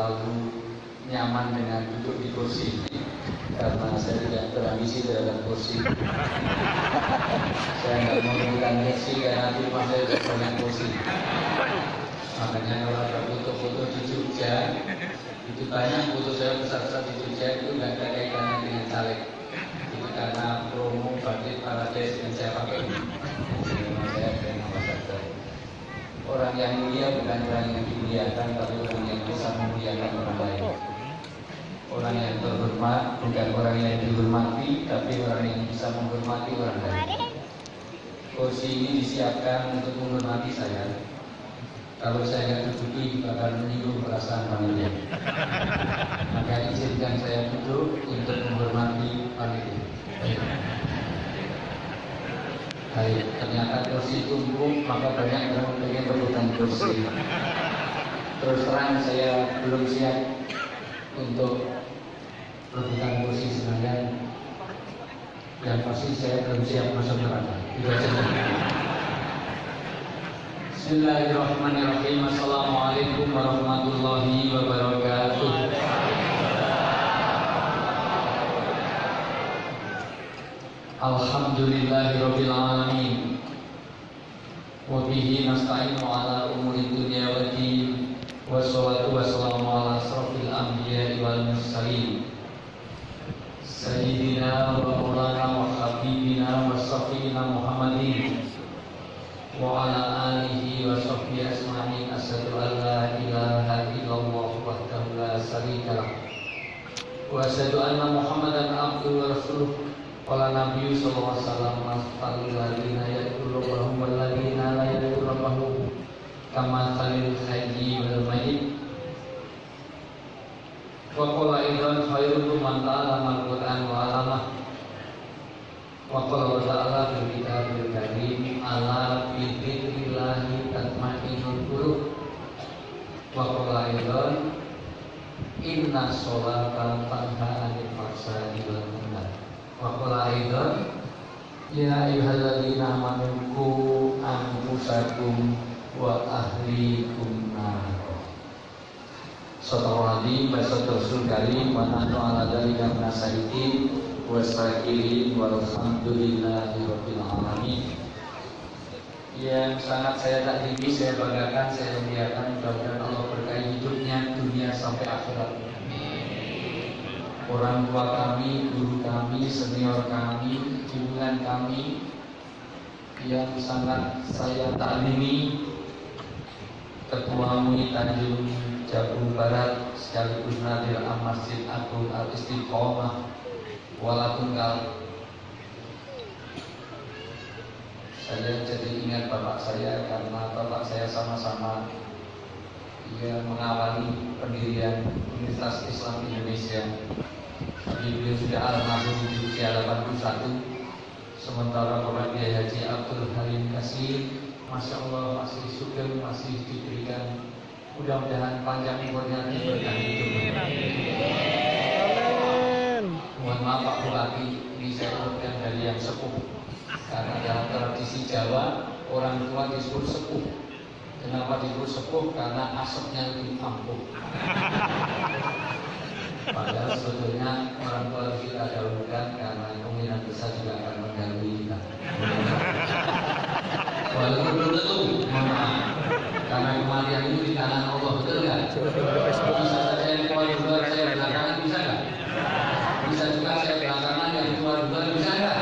terlalu nyaman dengan duduk di kursi karena saya tidak berambisi terhadap kursi. Saya nggak mau menggunakan kursi karena di rumah saya sudah banyak kursi. Makanya kalau ada foto-foto di Jogja, itu banyak foto saya besar-besar di Jogja itu nggak ada kaitannya dengan caleg. Itu karena promo Batik Parades yang saya pakai. Saya brand ambassador. Orang yang mulia bukan orang yang dimuliakan, tapi orang yang bisa memuliakan orang lain. Orang yang terhormat bukan orang yang dihormati, tapi orang yang bisa menghormati orang lain. Kursi ini disiapkan untuk menghormati saya. Kalau saya nggak duduki bakal menyinggung perasaan panitia. Maka izinkan saya duduk untuk menghormati panitia. Baik, ternyata kursi tumpuk, maka banyak orang ingin rebutan kursi. Terus terang saya belum siap untuk rebutan kursi sebenarnya. Yang pasti saya belum siap masuk neraka. Itu aja. Bismillahirrahmanirrahim. Assalamualaikum warahmatullahi wabarakatuh. Alhamdulillahirabbil alamin. Wa bihi nasta'inu ala umuri dunya waddin. Wassalatu wassalamu ala asrofil anbiya'i wal mursalin. Sayyidina wa maulana wa habibina wa safina Muhammadin wa ala alihi wa sahbihi asma'in. Asyhadu an la ilaha illallah wahdahu la syarika lah wa asyhadu anna Muhammadan abduhu wa rasuluh. Qala Nabi sallallahu alaihi wasallam mastalul ladina yaqulubahum wal ladina la yaqulubahum kama salil hayyi wal mayyit. Wa qala idzan khairu man ta'allama al-Qur'an wa 'allamah. Wa qala ta'ala fil kitabil karim ala bi dzikrillahi tatma'innul qulub. Wa qala idzan inna sholata tanha 'anil fahsya'i wal munkar. Wa qala idzan ya ayyuhalladzina amanu qu anfusakum wa ahlikum nar. Sallallahu Rasul karim wa nahnu ala dzalika minasyahitin wa syakirin walhamdulillahi rabbil alamin. Yang sangat saya takdimi, saya banggakan, saya muliakan, mudah-mudahan Allah berkahi hidupnya dunia sampai akhirat. Orang tua kami, guru kami, senior kami, junjungan kami yang sangat saya taklimi, Ketua MUI Tanjung Jabung Barat sekaligus Nadir Masjid Agung Al-Istiqomah Walatunggal. Saya jadi ingat bapak saya karena bapak saya sama-sama mengawali pendirian Universitas Islam Indonesia. Tapi beliau sudah almarhum di usia 81. Sementara Bapak Kiai Haji Abdul Halim Kasir, masya Allah masih sugeng, masih diberikan mudah-mudahan panjang umurnya diberikan hidup. Mohon maaf Pak Bupati, ini saya urutkan dari yang sepuh. Karena dalam tradisi Jawa orang tua disebut sepuh. Kenapa disebut sepuh? Karena asapnya lebih ampuh. Padahal sebetulnya orang tua harus kita dahulukan karena kemungkinan besar juga akan mendahului kita. Walaupun belum tentu, karena kematian itu di tangan Allah, betul nggak? Bisa saja yang tua duluan, saya belakangan, bisa nggak? Bisa juga saya belakangan, yang tua duluan, bisa nggak?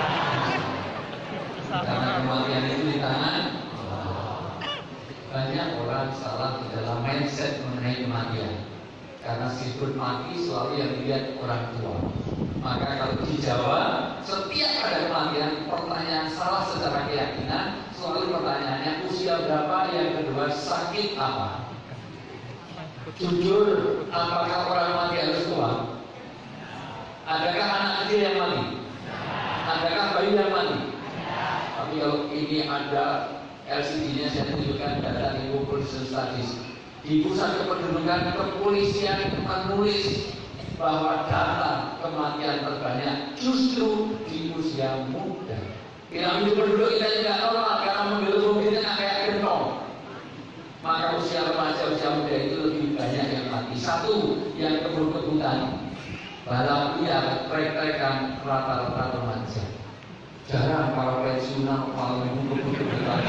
Karena kematian itu di tangan Allah. Banyak orang salah di dalam mindset mengenai kematian. Karena disebut mati selalu yang dilihat orang tua. Maka kalau di Jawa setiap ada kematian, pertanyaan salah secara keyakinan selalu pertanyaannya usia berapa, yang kedua sakit apa. Jujur, apakah orang mati harus tua? Adakah anak kecil yang mati? Adakah bayi yang mati? Tapi kalau ini ada LCD-nya, saya tunjukkan data di Google Studies. Di pusat kependudukan kepolisian menulis bahwa data kematian terbanyak justru di usia muda. Piramida penduduk kita tidak normal karena mobil mobilnya kayak gentong. maka usia remaja, usia muda itu lebih banyak yang mati. Satu, yang kebut-kebutan, balap liar, trek-trekan rata-rata remaja. Jarang para pensiunan malah kebut-kebutan.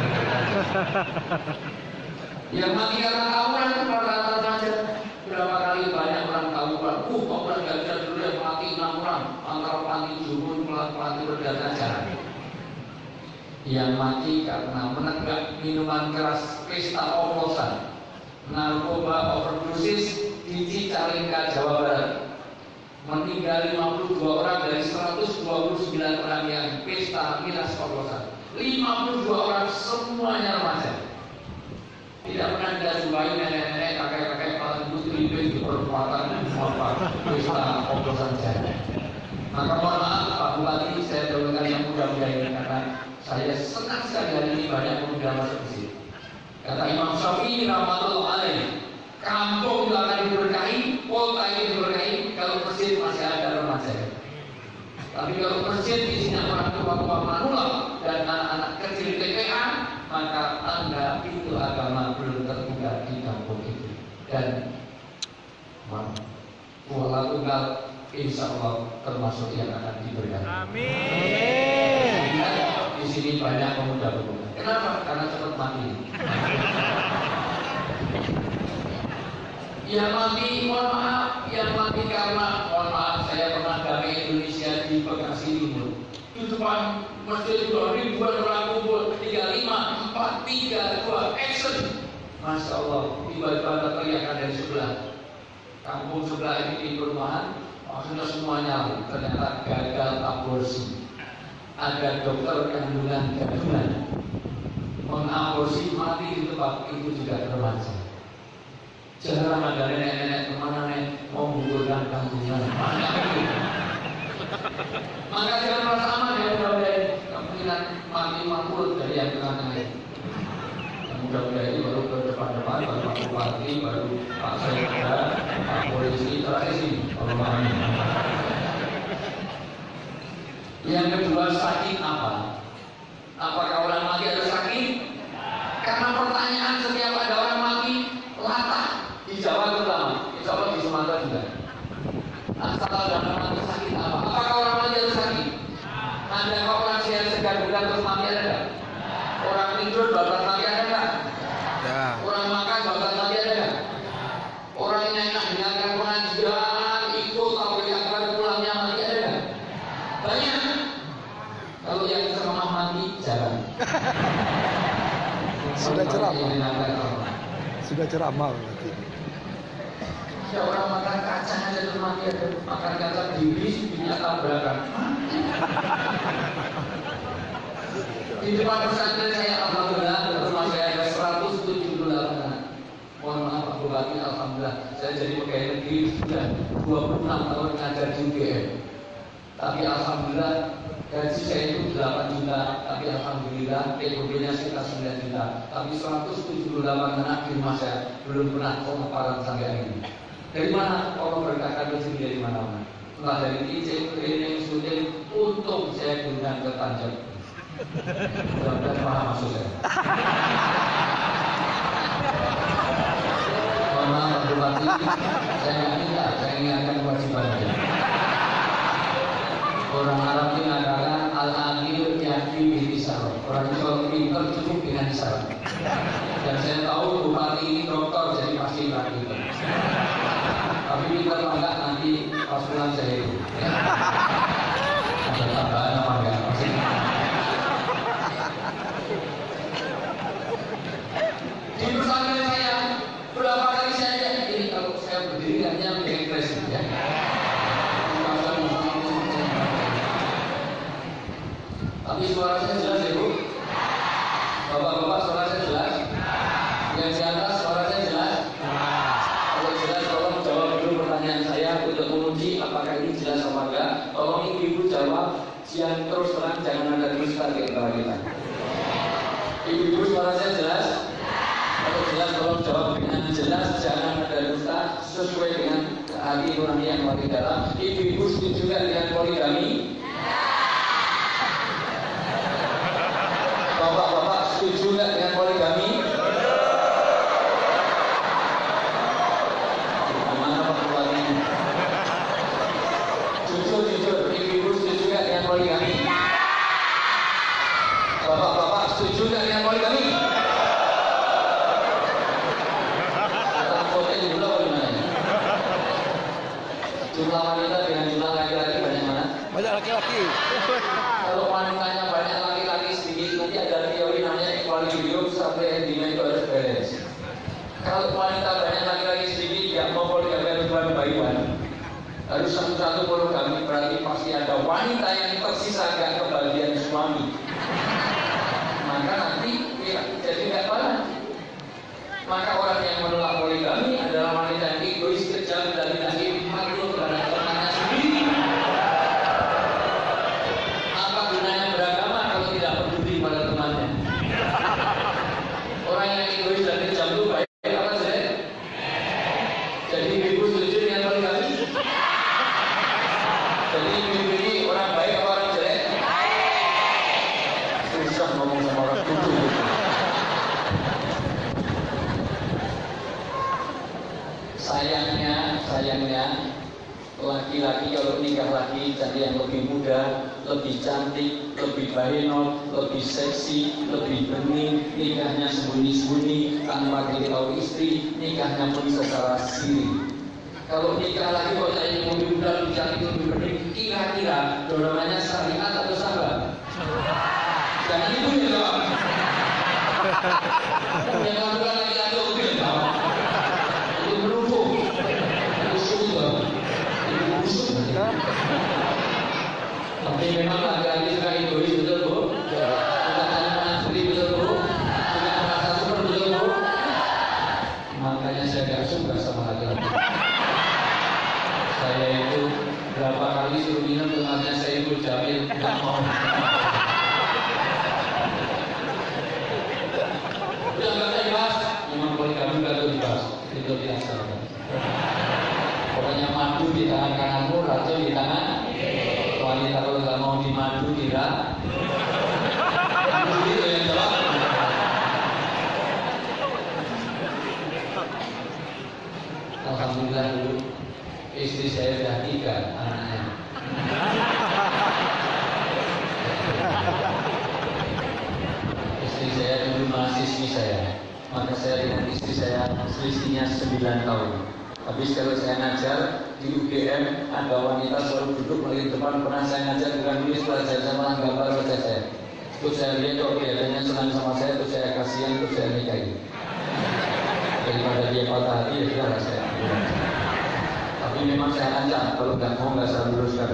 Yang mati karena tawuran rata-rata remaja. Berapa kali banyak orang tawuran, tawuran gak bisa dulu yang mati 6 orang, antara panti jurun, pelatih berdata jarang. Yang mati karena menenggak minuman keras, pesta oplosan, narkoba overdosis di Cicalengka, Jawa Barat. Meninggal 52 orang dari 129 orang yang pesta miras oplosan. 52 orang semuanya remaja. Tidak pernah kita jumpai nenek-nenek, kakek-kakek, paling putri di perempatan pesta oplosan jaya. Maka mohon maaf Pak Bupati, saya doakan yang muda-muda ini karena saya senang sekali hari ini banyak pemuda masuk ke sini. Kata Imam Syafi'i rahmatullah alaih, kampung itu akan diberkahi, kota ini diberkahi kalau masjid masih ada remaja. Tapi kalau masjid isinya orang tua-tua manula dan anak-anak kecil TPA, maka tanda pintu agama belum terbuka di kampung itu. Dan Kuala Tunggal insya Allah termasuk yang akan diberkati. Amin. Di sini banyak pemuda-pemuda. Kenapa? Karena cepat mati. Yang mati, mohon maaf, yang mati karena, mohon maaf, saya pernah damai Indonesia di Bekasi Timur. Di depan masjid ribuan orang kumpul, 35, 4, 3, 2, action. Masya Allah, tiba-tiba ada teriakan dari sebelah. Kampung sebelah ini di perumahan, maksudnya semuanya ternyata gagal aborsi. Ada dokter kandungan gadungan mengaborsi, mati di tempat itu juga remaja. Jarang ada nenek-nenek kemana nek mau menggugurkan kandungan. Maka jangan merasa aman ya mudah-mudahan kemungkinan mati makmur dari yang tengah-tengah. Mudah-mudahan ini baru ke depan-depan, baru Pak Bupati, baru Pak Sekda, Pak Polisi, terakhir sih. Yang kedua, sakit apa? Apakah orang mati ada sakit? Karena pertanyaan setiap ada orang mati latah di Jawa terutama, insya Allah di Sumatera juga. Asal ada orang mati sakit apa? Apakah orang mati ada sakit? Ada orang sehat segar bukan terus mati ada nggak? Orang tidur bakal mati ada nggak? Orang makan bakal mati ada nggak? Orang yang enak dengarkan pengajian ikut sampai akbar pulangnya mati ada nggak? Banyak. Kalau yang ceramah mati jarang. Sudah ceramah berarti. Ada orang makan kacang aja tuh mati, ada makan kacang bibinya tabrakan. Di depan pesantren saya alhamdulillah rumah saya ada 178 anak. Mohon maaf Pak Bupati, alhamdulillah saya jadi pegawai negeri sudah 26 tahun ngajar di UGM. Tapi alhamdulillah gaji saya itu 8 juta, tapi alhamdulillah TOB-nya sekitar 9 juta. Tapi 178 anak di rumah saya belum pernah kelaparan sampai hari ini. Dari mana? Allah berkatakan rezeki dari mana-mana. Entah dari izin, training, syuting, untung saya gunakan ke Tanjung. Mudah-mudahan paham maksud saya. Mohon maaf Pak Bupati, saya nggak minta, saya ingatkan kewajibannya. Orang Arab itu mengatakan al-aqil yakfi bil isyarat. Orang itu pintar cukup dengan isyarat. Dan saya tahu Bupati ini dokter, jadi pasti praktik. Tapi pintar apa enggak nanti pas pulang saya itu. Ada tambahan apa enggak? Di pesantren saya berapa kali saya lihat ini kalau saya berdiri hanya menjadi presiden ya. Tapi suara saya jelas ya Bu? Bapak-bapak suara saya jelas? Yang di atas suara saya jelas? Kalau jelas tolong jawab dulu pertanyaan saya untuk menguji apakah ini jelas apa enggak. Tolong ibu-ibu jawab yang terus terang, jangan ada dusta di antara kita. Ibu-ibu suara saya jelas? Kalau jelas tolong jawab dengan jelas, jangan ada dusta, sesuai dengan hati nurani yang paling dalam. Ibu-ibu setuju juga dengan poligami? Bapak-bapak setuju nggak dengan poligami? wanita dengan jumlah laki-laki banyak mana? Banyak laki-laki. Kalau wanitanya banyak laki-laki sedikit, nanti ada teori namanya equilibrium sampai endingnya itu harus balance. Kalau wanita banyak laki-laki sedikit, ya mau poligami hubungan baik-baik. Harus satu-satu monogami, berarti pasti ada wanita yang tersisa gak kebahagiaan suami. Maka nanti ya, jadi gak balance. Maka orang yang menolak poligami adalah wanita yang egois, kejam, dan tidak maklum pada temannya sendiri. Apa gunanya beragama kalau tidak peduli pada temannya? Orang yang egois dan kejam itu baik apa jelek? Jadi ibu setuju dengan poligami? Jadi ibu ini orang baik atau orang jelek? Susah ngomong sama orang kudu. Sayangnya laki-laki kalau nikah lagi cari yang lebih muda, lebih cantik, lebih bahenol, lebih seksi, lebih bening, nikahnya sembunyi-sembunyi tanpa diketahui istri, nikahnya pun secara siri. Kalau nikah lagi kok cari yang lebih muda, lebih cantik, lebih bening, kira-kira dorongannya syariat atau sahabat? Jangan itu ya dong. Yang lakukan laki-laki lebih jauh. Itu menumpuk. Tapi memang laki-laki suka egois, betul Bu? Suka cari menasuri, betul Bu? Suka merasa super, betul Bu? Makanya saya gak suka sama laki-laki. Saya itu berapa kali suruh minum temannya saya itu Jamil, gak mau. Udah gak saya bahas, memang poligami gak dibahas, itu dilaksanakan. Pokoknya madu di tangan kananmu, racun di tangan wanita. Kalau nggak mau dimadu tidak. Itu yang jawab. Alhamdulillah dulu istri saya sudah 3 anaknya. Istri saya dulu mahasiswi saya, maka saya dengan istri saya selisihnya 9 tahun. Habis kalau saya ngajar di UGM, ada wanita selalu duduk paling depan, pernah saya ngajar bukan nulis pelajar, saya malah gambar wajah saya. Terus saya lihat kok kelihatannya senang sama saya, terus saya kasihan, terus saya nikahi. Daripada dia patah hati, ya sudah saya ambil. Tapi memang saya ancam, kalau nggak mau nggak saya luruskan.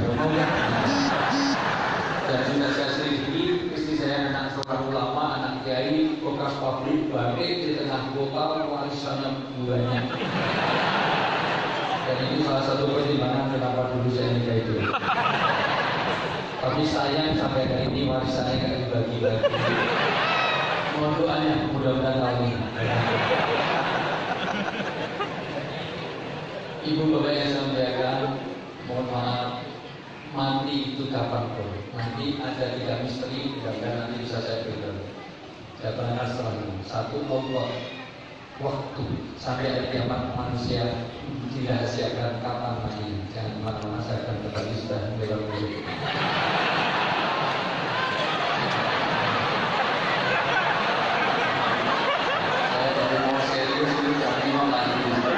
Dan sudah saya selidiki, istri saya anak seorang ulama, anak kiai, bekas pabrik, bangkit di tengah kota, warisannya banyak. Dan itu salah satu pertimbangan kenapa dulu saya nikah itu. Tapi sayang sampai hari ini warisannya nggak dibagi-bagi. Mohon doanya, mudah-mudahan tahun ini. Ibu bapak yang saya muliakan, mohon maaf, mati itu kapanpun. Nanti ada 3 misteri, mudah-mudahan nanti bisa saya beritahu. Jawabannya setelah ini. 1, Allah. Waktu sampai hari kiamat manusia dirahasiakan kapan mati. Jangan kemana-mana, saya akan kembali sudah lewat dulu. Saya baru mau serius dulu, jangan bingung lagi.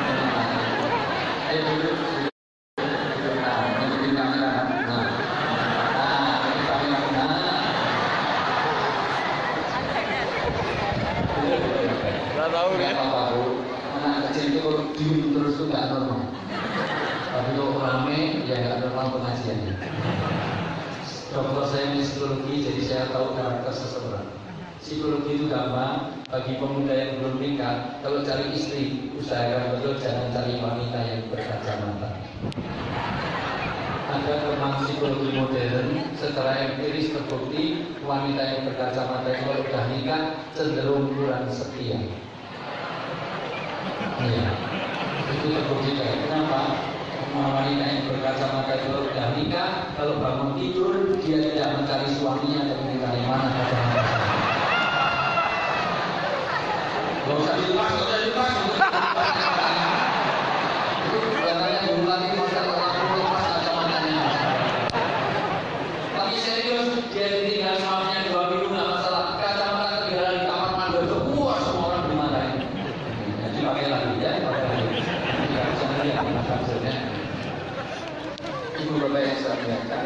Ayo dulu. Diem terus itu nggak normal. Tapi kalau rame ya nggak normal pengajiannya. Dokter saya ini psikologi, jadi saya tahu karakter seseorang. Psikologi itu gampang bagi pemuda yang belum nikah. Kalau cari istri, usahakan betul jangan cari wanita yang berkacamata. Ada teman psikologi modern secara empiris terbukti wanita yang berkacamata itu kalau sudah nikah cenderung kurang setia. Iya. Itu terbuktikan. Kenapa? Wanita yang berkacamata itu sudah nikah, kalau bangun tidur dia tidak mencari suaminya, tapi mencari mana kacamata. Gak usah dilepas, gak usah dilepas. Itu katanya belum lagi masa orang lepas kacamatanya. Tapi serius, dia ditinggal suaminya 2 minggu nggak masalah. Kacamata ketinggalan di kamar mandi itu, wah semua orang dimarahin. Jadi pakai lagi ya, pakai lagi. Tidak bisa melihat hasilnya. Ibu bapak yang saya muliakan,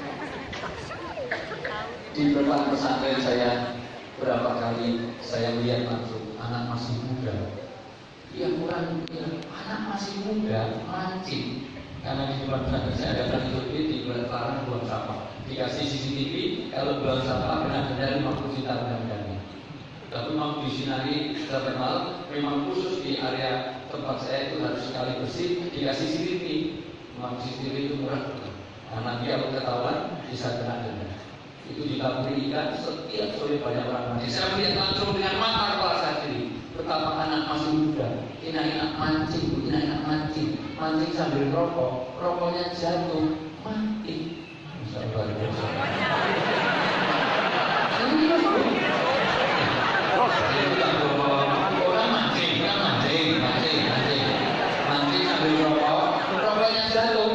di depan pesantren saya berapa kali saya melihat langsung anak masih muda. Yang kurang anak masih muda mancing. Karena di depan pesantren saya ada kantor di larang buang sampah. Dikasih CCTV, kalau buang sampah benar-benar 50 juta mudah-mudahan. Tapi mau disinari sampai malam, memang khusus di area tempat saya itu harus sekali bersih, dikasih CCTV. Memang CCTV itu murah. Nah, nanti kalau ketahuan bisa kena denda. Itu ditaburi ikan, setiap sore banyak orang mati. Saya melihat langsung dengan mata kepala saya sendiri betapa anak masih muda, enak-enak mancing, mancing sambil rokok, rokoknya jatuh, mati. Orang mancing sambil rokok, rokoknya jatuh.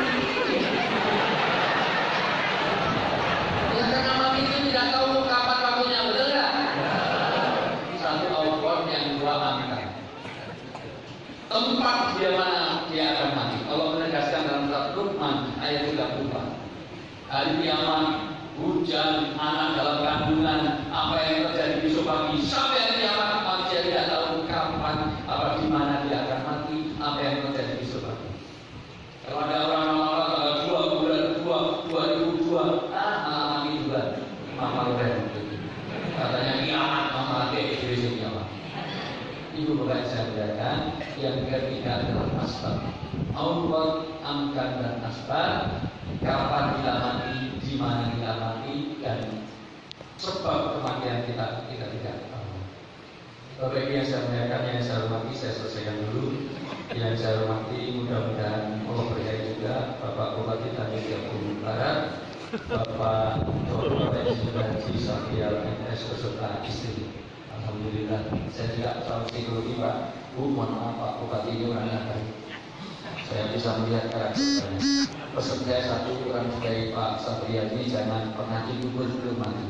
Tidak tahu kapan waktunya, betul nggak? Satu Allah yang dua angka. Tempat dia mana dia akan mati. Allah menegaskan dalam surat Luqman ayat 34. Hari kiamat, hujan, anak dalam kandungan, apa yang terjadi besok pagi sampai hari kiamat, manusia tidak tahu kapan, apa di mana dia akan mati, apa yang terjadi besok pagi. Kalau ada orang malam tanggal 2 bulan 2 2002, mati bulan. Mama Loren katanya kiamat, mama adik besok kiamat. Ibu bapak saya muliakan, yang ketiga adalah asbab. Allah amkan dan asbab, kapan kita mati, di mana kita mati, dan sebab kematian kita tidak tahu. Bapak Ibu yang saya muliakan, yang saya hormati, saya selesaikan dulu. Yang saya hormati, mudah-mudahan Allah berkahi juga Bapak Bupati Tanjung Jabung Barat, Bapak Dr. Haji Safrial MS beserta istri. Alhamdulillah, saya tidak tahu psikologi Pak. Bu, mohon maaf Pak Bupati ini orangnya baik. Saya bisa melihat karakternya. Pesan saya satu, orang sebagai Pak Safrial ini jangan pernah dikubur sebelum mati.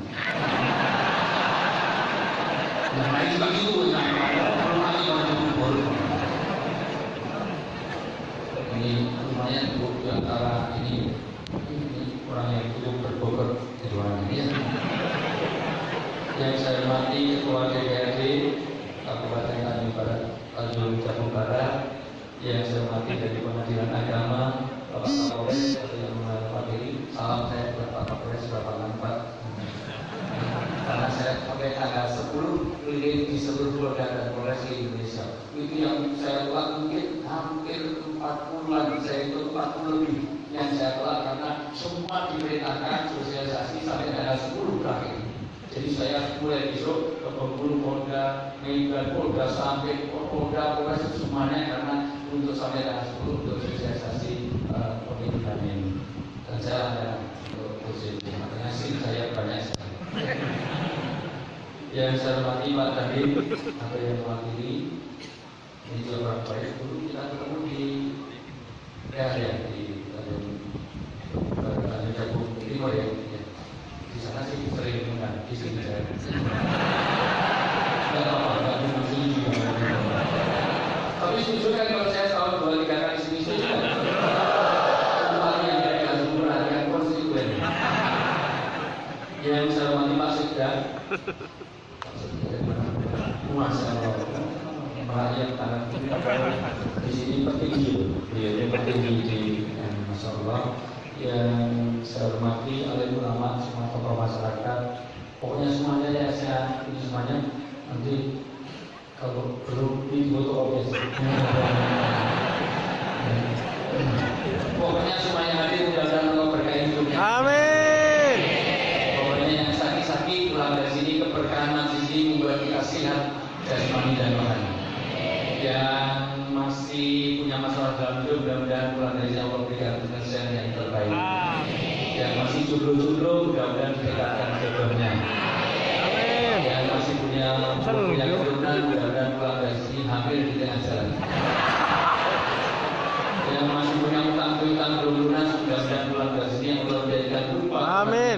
Yang lain begitu, belum mati pernah dikubur. Ini lumayan Bu, di antara ini orang yang cukup berbobot di ruangan ini. Yang saya hormati Ketua DPRD Kabupaten Tanjung Barat, Tanjung Jabung Barat, yang saya hormati dari Pengadilan Agama Bapak Kapolres yang menghadiri. Salam saya buat Pak Kapolres Bapak Lampat. Karena saya pakai tanggal 10 keliling di seluruh Polda dan Polres di Indonesia. Itu yang saya buat mungkin hampir 4 bulan, saya itu 40 lebih yang saya telah, karena semua diperintahkan sosialisasi sampai tanggal 10 terakhir. Jadi saya mulai besok ke Bengkulu, Polda, Medan, Polda sampai Polda, Polres semuanya, karena untuk sampai tanggal 10 untuk sosialisasi pemilihan ini. Dan saya ada untuk posisi, makanya sih saya banyak sekali. Yang saya hormati Pak Tadi atau yang mewakili ini juga orang baik. Dulu kita ketemu di di Jabung Timur ya. Di sana sih sering mengundang di sini saya. Tidak apa-apa, tapi masih juga. Tapi setuju kan kalau saya tahun 2-3 kali sini setuju kan? Tempatnya dari Azumura yang konstituen. Yang saya hormati Pak Sekda. Masya Allah, merakyat tanah di sini petinggi, dia petinggi di Masya Allah. Yang saya hormati alim ulama, semua tokoh masyarakat, pokoknya semuanya ya saya ini semuanya nanti kalau belum difoto pokoknya semuanya hadir, mudah-mudahan Allah berkahi hidupnya. Amin. Pokoknya yang sakit-sakit pulang dari sini, keberkahan di sini membuat kita sehat jasmani dan rohani. Yang masih punya masalah dalam hidup, mudah-mudahan pulang dari sini Allah berikan penyelesaian yang terbaik. Yang masih jodoh-jodoh, mudah-mudahan didekatkan jodohnya. Yang masih punya keturunan, mudah-mudahan pulang dari sini hampir di tengah jalan. Yang masih punya utang-utang belum lunas, mudah-mudahan pulang dari sini yang Allah jadikan lupa. Amin.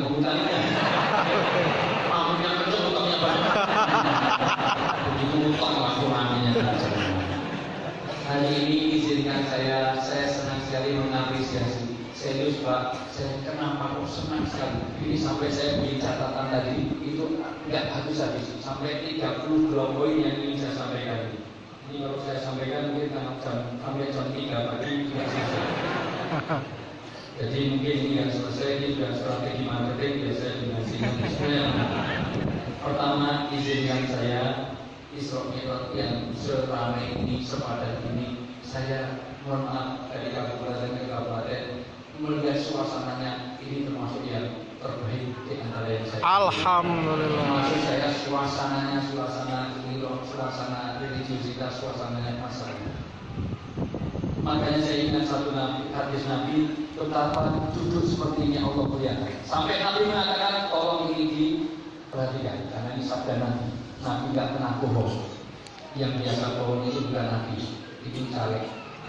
Maafnya kecil, utangnya banyak. Begitu utang langsung aminnya. Hari ini izinkan saya senang sekali mengapresiasi Serius Pak, saya kenapa kok senang sekali. Ini sampai saya beli catatan tadi itu nggak habis-habis. Sampai 32 poin yang ingin saya sampaikan. Ini kalau saya sampaikan mungkin sampai jam 3 pagi tidak selesai. Jadi mungkin ini yang selesai, ini sudah strategi marketing biasanya dengan sini. Pertama, izinkan saya Isra Mi'raj yang seramai ini, sepadat ini, saya mohon maaf dari kabupaten ke kabupaten melihat suasananya ini termasuk yang terbaik di antara yang saya. Alhamdulillah. Maksud saya suasananya, suasana religiusitas, suasananya masyarakat. Makanya saya ingat satu hadis Nabi betapa duduk seperti ini Allah muliakan. Sampai Nabi mengatakan tolong ini diperhatikan karena ini sabda Nabi. Nabi nggak pernah bohong. Yang biasa bohong itu bukan Nabi, itu caleg.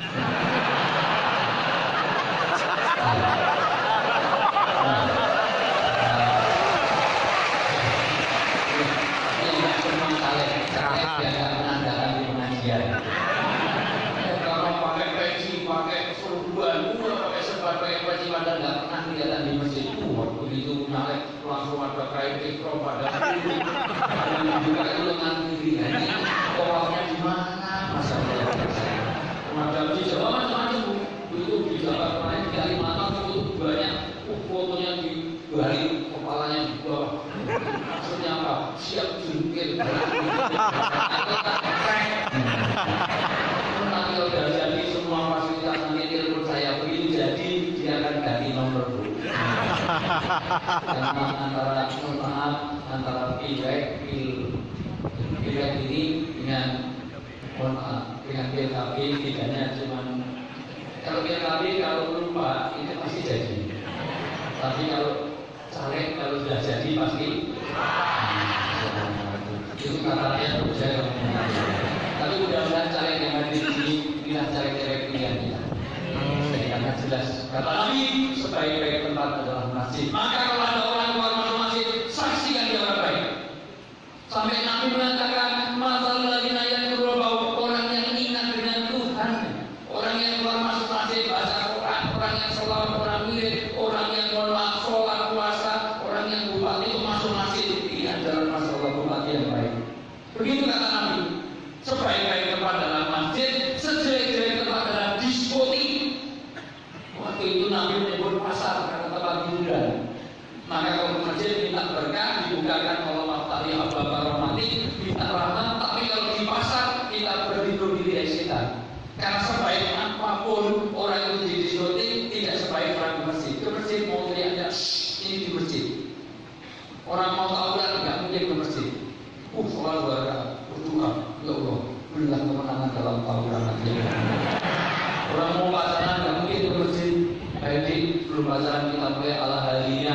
Langsung ada kain ikro pada juga itu dengan diri ini orangnya di mana masalahnya macam di Jawa macam-macam itu di Jawa lain di Kalimantan itu banyak fotonya di balik kepalanya di bawah maksudnya apa siap jungkir nanti kalau sudah jadi semua fasilitas nanti telepon saya begitu jadi dia akan ganti nomor antara pilek ini dengan dengan PKB bedanya cuma kalau PKB kalau lupa itu pasti jadi, tapi kalau caleg kalau sudah jadi pasti itu katanya saya tapi mudah-mudahan caleg yang ada di sini tidak caleg-caleg pilihan kita. Karena jelas kata Nabi sebaik-baik tempat adalah masjid. Maka kalau ada orang keluar masuk masjid, saksikan dia orang baik. Sampai Nabi mengatakan masalah lagi yang berbau orang yang ingat dengan Tuhan, orang yang keluar masuk masjid baca Quran, orang yang sholat, orang wirid, orang yang sholat puasa, orang yang bupati itu masuk masjid ini adalah masalah bupati yang baik. Begitu kata Nabi. Sebaik-baik tempat adalah masjid, sejelek-jelek tempat adalah diskotik. Waktu itu Nabi menyebut pasar karena tempat hiburan. Maka kalau masjid minta berkah dibukakan kalau maftari ababa romantik minta rahmat. Tapi kalau di pasar kita berlindung diri dari setan. Karena sebaik apapun orang itu di diskotik tidak sebaik orang di masjid. Ke masjid mau teriaknya ini di masjid. Orang mau tawuran nggak mungkin ke masjid. Sholat berdoa, ya Allah, berilah kemenangan dalam tawuran nanti. Orang mau pacaran nggak mungkin ke masjid. Jadi belum pacaran kita mulai ala halinya,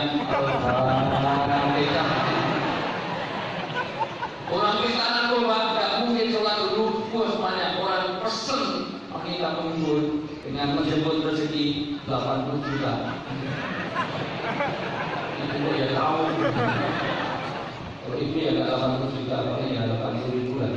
orang kita narkoba nggak mungkin sholat dulu. Semuanya orang pesen kita mengumpul dengan menjemput rezeki 80 juta. Itu ya tahu. Kalau itu ya nggak 80 juta, paling ya 80 ribu lah.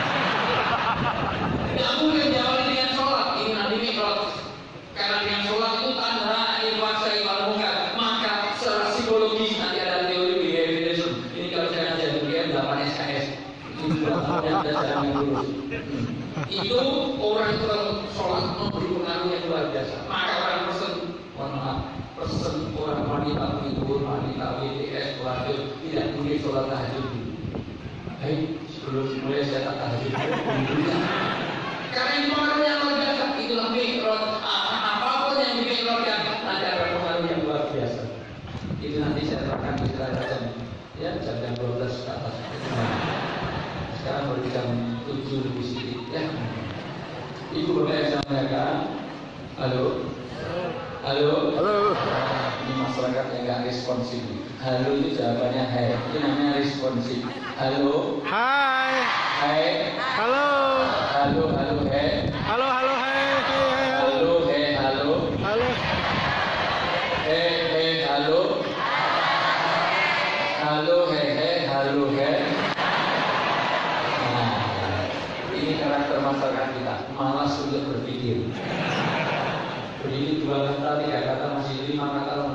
Nggak mungkin diawali dengan sholat. Ini nanti mikrot. Karena dengan sholat itu tanda infak iman munkar. Maka secara psikologis nanti ada teori behaviorism. Ini kalau saya ngajar dia 8 SKS. Itu yang dasar yang lurus. Itu orang itu kalau sholat memberi pengaruh yang luar biasa. Maka orang pesen, mohon maaf, pesen orang wanita menghibur, wanita WTS, pelajar tidak boleh sholat tahajud. Sebelum mulai saya tak tahajud. Karena itu pengaruhnya luar biasa. Itulah mikrot. Apapun yang dimikrotkan nanti ada pengaruh yang luar biasa. Itu nanti saya terangkan di jam ya jam 12 ke atas. Sekarang baru jam 7 lebih sedikit ya. Ibu bapak yang saya muliakan. Halo. Halo. Halo. Ini masyarakat yang nggak responsif. Halo itu jawabannya hai. Itu namanya responsif. Halo. Hai. Hai. Halo. Halo. Halo. Hai. Halo. Halo. Hai. Halo. Hai. Halo. Halo. Hai. Halo. Halo. Hai. Halo. Hai. Nah, ini karakter masyarakat kita malas untuk berpikir. Begitu 2 kata 3 kata masih Jadi maka kalau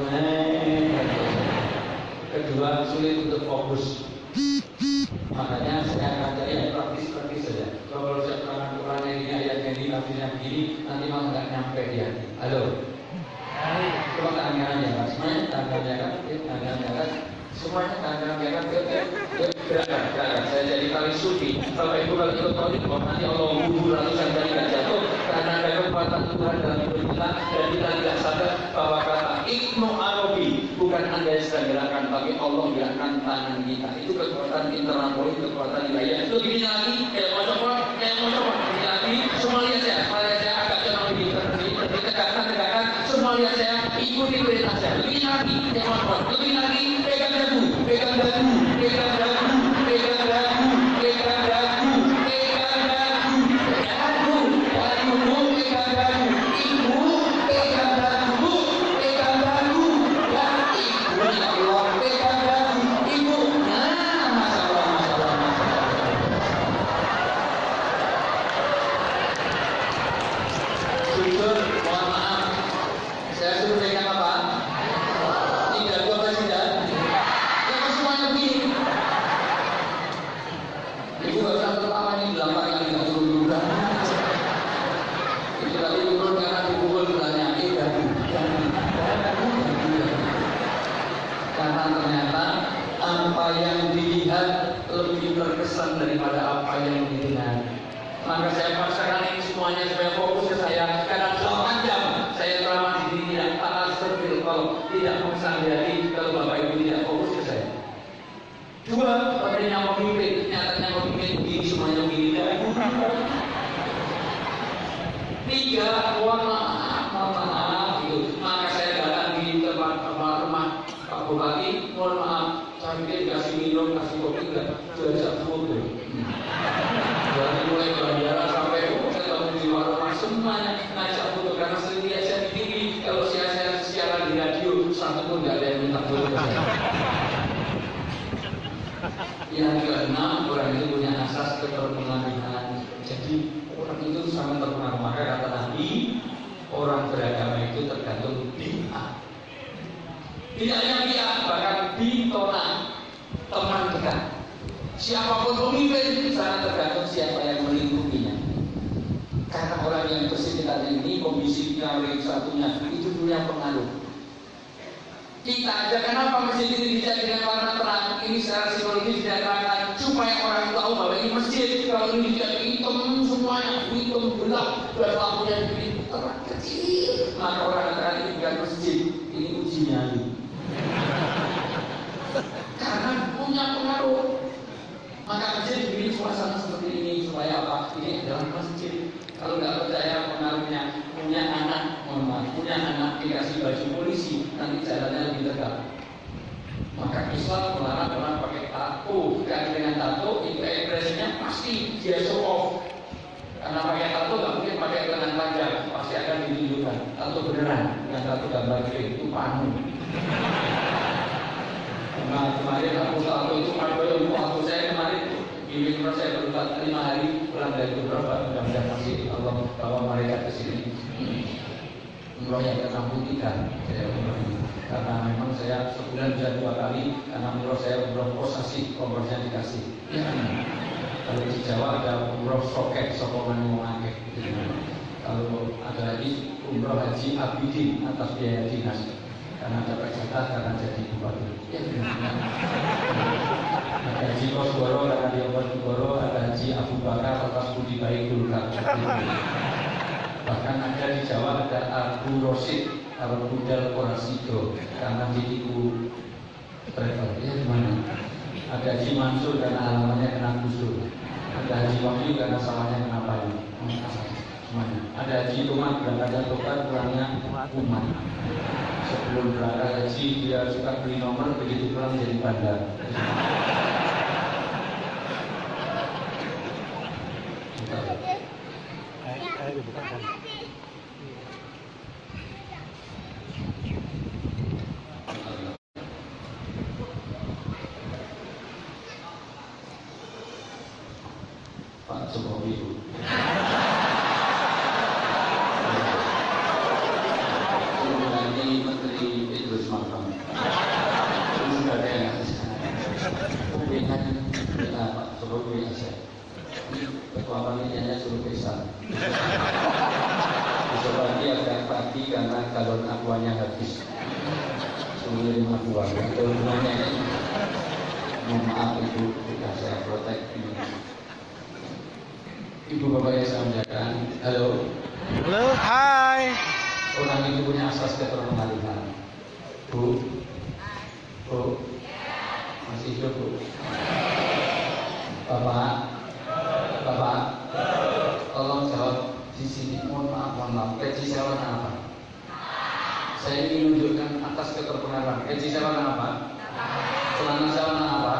kedua sulit untuk fokus. Makanya saya akan cari yang praktis-praktis saja. Kalau saya terangkan Qurannya ini, ayatnya ini, tafsirnya begini, nanti malah nggak nyampe di hati. Halo. Coba tangan aja, Mas. Semuanya tangan kan? Semuanya tangan kan? Gerakan. Saya jadi kali sufi. Kalau ibu kalau ikut tauhid, nanti Allah gugur ratusan kali nggak jatuh karena ada kekuatan Tuhan dalam hidup kita dan kita tidak sadar bahwa kata Ibnu Arabi bukan Anda yang sedang gerakan, tapi Allah gerakan tangan kita. Itu kekuatan internal politik, kekuatan wilayah. Itu begini lagi, kayak mau coba, begini lagi. Semua lihat saya agak cenderung begini, tegakkan. Semua lihat saya, ikuti perintah saya. Begini lagi, kayak mau coba, begini lagi. Pegang dagu. Berkesan daripada apa yang didengar. Maka saya paksakan ini semuanya supaya fokus ke saya. Karena 8 jam saya ceramah di sini tidak astagfirullah, tidak mengesan di hati kalau Bapak Ibu tidak fokus ke saya. 2, pentingnya pemimpin, nyatanya pemimpin begini semuanya begini. 3, mohon maaf gitu. Maka saya datang di tempat rumah Pak Bupati, mohon maaf. Sampai kasih minum, kasih kopi, jajak foto. Dari mulai bandara sampai saya tahu di warung semuanya ngajak foto karena sering lihat saya di TV. Kalau saya siaran di radio, satu pun nggak ada yang minta foto ke saya. Yang keenam, orang itu punya asas keterpengaruhan. Jadi orang itu sangat terpengaruh. Maka kata Nabi, orang beragama itu tergantung bid'ah. Tidak hanya dia, bahkan ditolak teman dekat. Siapapun pemimpin, sangat tergantung siapa yang melingkupinya. Karena orang yang bersifat ini, komisi yang satunya, itu punya pengaruh. Kita aja kenapa masjid ini dicat dengan warna terang? Ini secara psikologis diterangkan supaya orang tahu bahwa ini masjid. Kalau ini dicat hitam semuanya, hitam gelap, dan lampunya dibikin terang kecil, maka orang akan ini bukan masjid. Ini uji nyali. Karena punya pengaruh. Maka masjid dibikin suasana seperti ini supaya apa? Ini adalah masjid. Kalau nggak percaya pengaruhnya, punya anak dikasih baju polisi, nanti jalannya lebih tegak. Maka Islam melarang orang pakai tato. Karena dengan tato itu ekspresinya pasti dia show off. Karena pakai tato nggak mungkin pakai lengan panjang, pasti akan ditunjukkan. Tato beneran, yang tato gambar itu panu. Nah, kemarin aku tato itu waktu saya kemarin di umroh saya berbuat 5 hari pulang dari umroh, mudah-mudahan masih Allah bawa mereka ke sini. Umroh yang ke-63 saya umroh ini. Karena memang saya sebulan bisa 2 kali karena umroh saya umroh posasi, kompornya dikasih. Kalau di Jawa ada umroh soket, sokongan ngomongake. Kalau ada lagi umroh haji abidin atas biaya dinas. Karena dapat jatah karena jadi bupati. Ada haji Kosgoro karena dia Kosgoro, ada haji Abu Bakar atas budi baik Golkar. Bahkan ada di Jawa ada Abu Rosid atau Budal Korasido karena ditipu travel. Ya gimana? Ada haji Mansur karena alamannya kena gusur. Ada haji Wahyu karena salahnya kena payu. Semuanya. Ada haji umat berangkat tobat kurangnya umat. Sebelum berangkat haji dia suka beli nomor, begitu pulang jadi bandar. Pak Jokowi Menteri berangkat pagi karena galon aquanya habis. Sudah 5 buah. Itu hubungannya. Mohon maaf Ibu, sudah saya protek ini. Ibu Bapak yang saya muliakan, halo. Halo, hai. Orang itu punya asas keterpengaruhan. Bu, masih hidup Bu. Bapak, tolong jawab di sini. Mohon maaf. Gaji saya warna apa? Saya ingin menunjukkan atas keterpengaruhan. Gaji saya warna apa? Celana saya warna apa?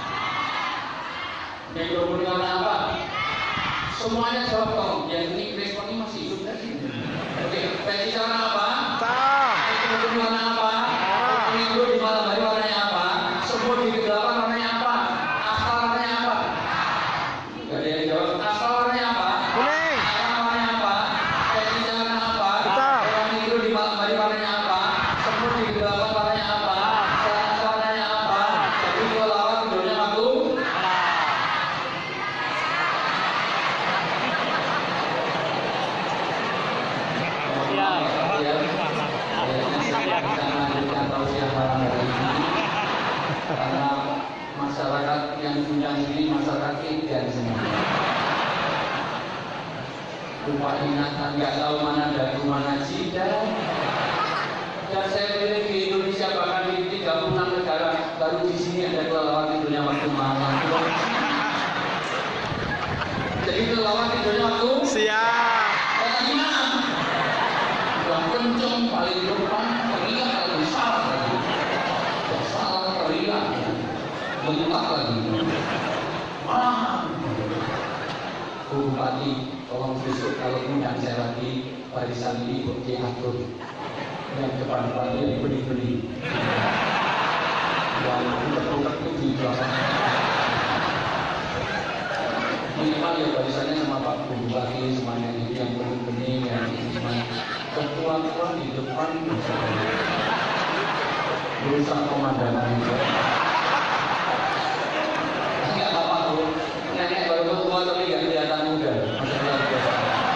Mikrofon warna apa? Semuanya jawab tolong. Yang ini respon ini masih hidup tadi. Oke, gaji saya warna apa? Mikrofon warna apa? Minggu di malam hari warnanya apa? Semua di kegelapan warnanya apa? Asal warnanya apa? Gak ada yang jawab. Asal warnanya apa? Kuning. Asal warnanya apa? Gaji saya warna apa? Orang minggu di malam hari warnanya apa? Semua di kegelapan warnanya apa? Asal warnanya apa? Jadi kalau lawan tidurnya waktu karena masyarakat yang punya ini masyarakat ikan semua. Lupa ingatan, nggak tahu mana dagu mana jida. Dan saya pilih di Indonesia bahkan di 36 negara, baru di sini ada kelelawar tidurnya waktu malam. Jadi kelelawar tidurnya waktu Siap. gimana? Yang kenceng paling depan teriak lagi salah lagi. Salah teriak bentak lagi. Bu Bupati, tolong besok kalau undang saya lagi barisan ini kok diatur. Yang depan-depan ini benih-benih. Yang utak-utak itu di belakang. Minimal ya barisannya sama Pak Bupati semuanya itu yang benih-benih yang semuanya. Ketua-ketua di depan berusaha pemandangan itu. Enggak apa-apa Bu, nenek baru ketua tapi nggak kelihatan muda. Masih luar biasa.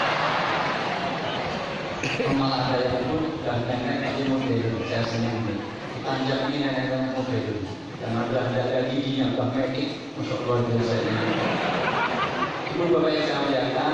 Malah ada yang pun dan nenek tapi modern. Saya senang nih. Tanjak ini nenek-nenek modern. Dan ada giginya Bang Mekik untuk luar biasa ini. Ibu Bapak yang saya muliakan,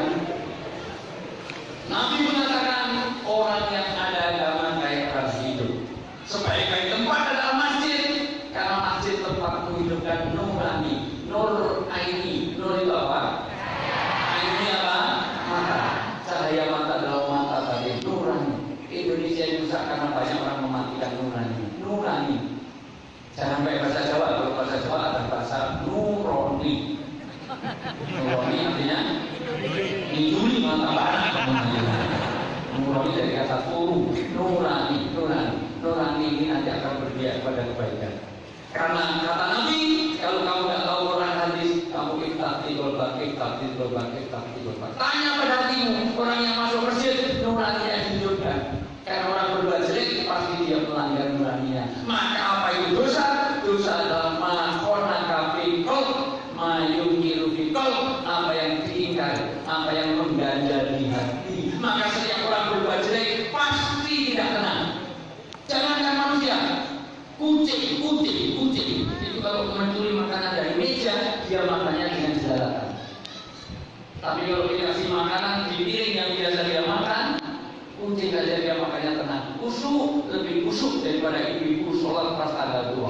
Nabi mengatakan orang yang ada agama kayak harus hidup. Sebaik-baik tempat adalah masjid, karena masjid tempat menghidupkan nurani, nur aini, nur itu apa? Aini apa? Mata. Cahaya mata dalam mata tadi nurani. Indonesia rusak karena banyak orang mematikan nurani. Jangan pakai bahasa Jawa, kalau bahasa Jawa ada bahasa nuroni. Nuroni artinya dijuli mata barat. Nurani dari kata turu, nurani ini nanti akan berpihak pada kebaikan. Karena kata Nabi, kalau kamu tidak tahu Quran hadis, kamu ikhtati golbak. Tanya pada hatimu, orang yang masuk masjid, nurani yang dihidupkan. Karena orang berbuat jelek, pasti dia melanggar nuraninya. Maka apa itu dosa? Dosa adalah makona kafikol, mayungiru fikol, apa yang diingkar, apa yang mengganjal di hati. Maka setiap orang berbuat jelek pasti tidak tenang. Jangankan manusia, kucing itu kalau mencuri makanan dari meja, dia makannya dengan jelalatan. Tapi kalau dikasih makanan di piring yang biasa dia makan, kucing aja dia makannya tenang. Khusyuk, lebih khusyuk daripada ibu-ibu sholat pas tanggal tua.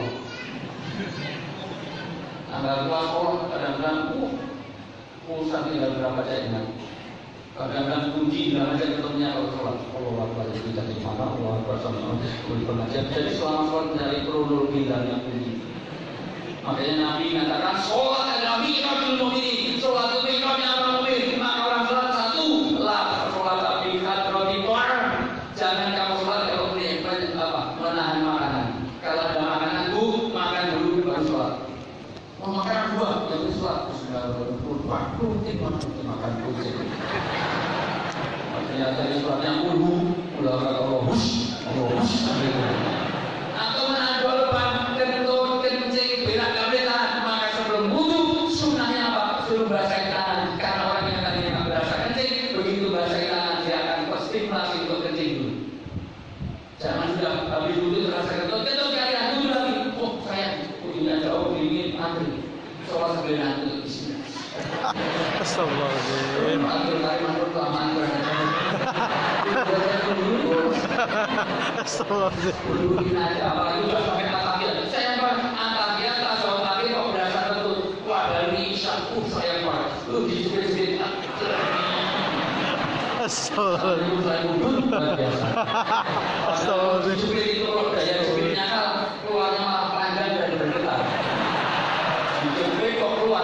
Tanggal tua sholat kadang-kadang pulsa tinggal berapa saja. Kadang-kadang kunci dalam aja ketemunya kalau sholat. Allah Akbar itu dari mana? Allah Akbar sama pengajian. Jadi selama sholat dari kronologi dalamnya kunci. Makanya Nabi mengatakan sholat adalah mi'ratul mu'minin. Sholat itu mi'ratnya apa mu'min? Maka orang sholat satu lah sholat tapi hadrati ta'am. Jangan kamu sholat kalau menahan makanan. Kalau ada makanan makan dulu baru sholat. Mau makan dua, jadi sholat sudah rutin makan kucing. Artinya tadi sholatnya ulah Allah hus. Atau menahan dua lepas kentut kencing berak kabletan, maka sebelum wudu sunnahnya apa? Suruh basahin tangan. Karena orang yang tadinya nggak berasa kencing, begitu basahin tangan dia akan berstimulasi untuk kencing dulu. duduk terasa ketut kalian dulu lagi. Oh saya ini jauh ingin antri. Soal sambil nanti di sini. Astagfirullahaladzim. Antri lagi manut kelamaan berada. Astagfirullahaladzim. Duluin aja apalagi udah sampai Antakya. Saya Antakya tak soal lagi kok berasa ketut. Wah dari Isyaku saya Pak. Lu disebut-sebut. Astagfirullahaladzim. Saya duduk biasa. Astagfirullahaladzim. Supir itu kalau daya supirnya kan keluarnya malah panjang dan bergetar. Supir kok keluar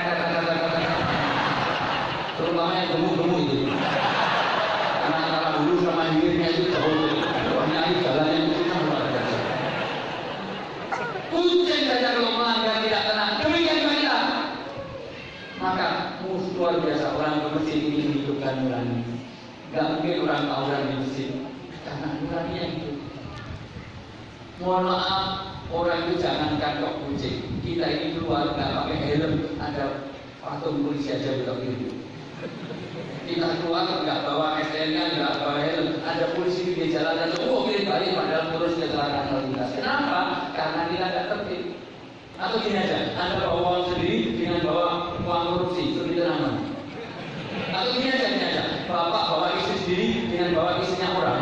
terutama yang gemuk-gemuk itu. Karena antara hulu sama hilirnya itu jauh. Keluarnya air jalan yang itu kan luar biasa. Kucing saja kalau melanggar tidak tenang. Demikian juga kita. Maka luar biasa orang di masjid ini menghidupkan nurani. Gak mungkin orang tawuran di masjid karena nuraninya itu. Mohon maaf, orang itu jangan kantok kucing. Kita ini keluar nggak pakai helm, ada patung polisi aja belok itu. Kita keluar nggak bawa STNK, nggak bawa helm, ada polisi di jalanan. Oh pilih balik padahal terus kecelakaan lalu lintas. Kenapa? Karena kita nggak tertib. Atau gini aja, Anda bawa uang sendiri dengan bawa uang korupsi, lebih tenang. Atau gini aja, bapak bawa istri sendiri dengan bawa istrinya orang.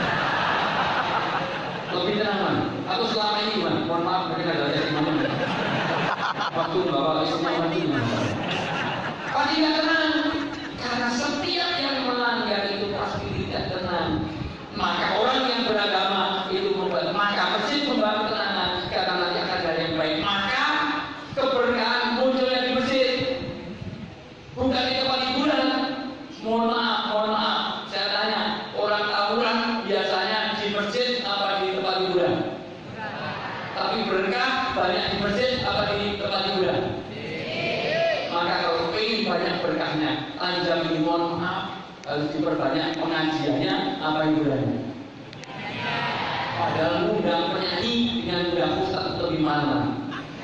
Lebih tenang. Atau selama ini gimana? Mohon maaf, mungkin ada tes gimana? Waktu bawa istrinya mati gimana? Pasti tidak tenang. Karena setiap yang melanggar itu pasti tidak tenang. Maka orang yang beragama itu membuat, maka masjid membangun ketenangan. Karena nanti akan ada yang baik. Maka keberkahan munculnya di masjid, bukan di tempat hiburan. Mohon maaf, saya tanya, orang tawuran biasanya di masjid apa di tempat hiburan? Tapi berkah banyak di masjid apa di tempat hiburan? Maka kalau ingin banyak berkahnya, Anda mohon maaf harus diperbanyak pengajiannya apa hiburannya? Padahal undang penyanyi dengan undang ustaz lebih mana?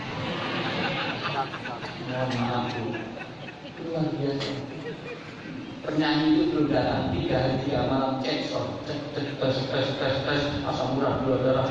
Mohon maaf, luar biasa. Penyanyi itu belum datang 3 hari 3 malam cek shot, tes, asam urat gula darah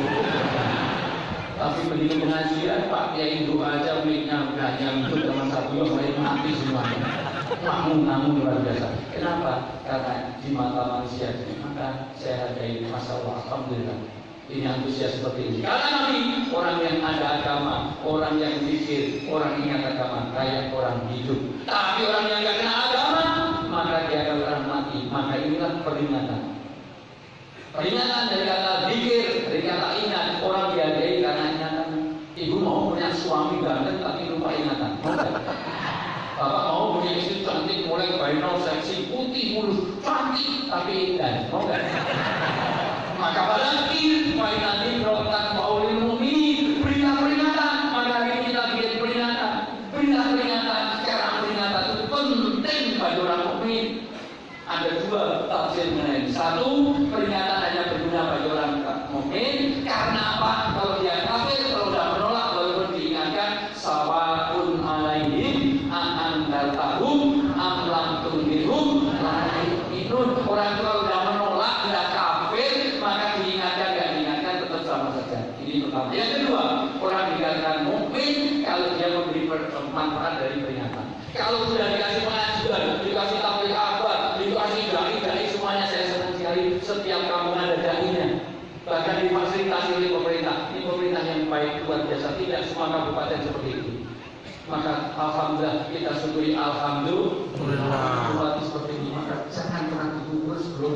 tapi begitu pengajian Pak Kiai doa aja mic-nya udah nyambut teman satu yang lain mati semuanya. Namun luar biasa. Kenapa? Karena di mata manusia. Maka saya hargai masalah alhamdulillah. Ini antusias seperti ini. Karena Nabi orang yang ada agama, orang yang zikir, orang ingat agama, kayak orang hidup. Tapi orang yang nggak kenal agama, maka dia akan orang mati. Maka inilah peringatan. Peringatan dari kata zikir, dari kata ingat. Orang dihargai karena ingatan. Ibu mau punya suami ganteng tapi lupa ingatan. Bapak mau punya istri cantik, mulai bainal, seksi, putih, mulus, cantik tapi indah. Mau nggak? Maka balakin, baik nanti berotak maulil mu'minin, berilah peringatan. Maka hari ini kita bikin peringatan. Berilah peringatan. Sekarang peringatan itu penting bagi orang mukmin. Ada 2 tafsir mengenai. 1, peringatan hanya berguna bagi orang mukmin. Karena apa? Kalau dia kafir, kalau sudah menolak, walaupun diingatkan, sawaun alaihim andartahum am lam tundirhum la yu'minun. Orang kalau sudah menolak, sudah kafir, maka diingatkan nggak diingatkan tetap sama saja. Ini pertama. Yang kedua, orang dikatakan mukmin kalau dia memberi manfaat dari peringatan. Kalau sudah dikasih pengajian, dikasih tabligh akbar, dikasih dai semuanya saya senang sekali. Setiap kampung ada dainya. Bahkan difasilitasi oleh pemerintah. Ini pemerintah yang baik luar biasa. Tidak semua kabupaten seperti itu. Maka alhamdulillah kita syukuri alhamdulillah. Buat seperti ini maka jangan pernah dibungkus belum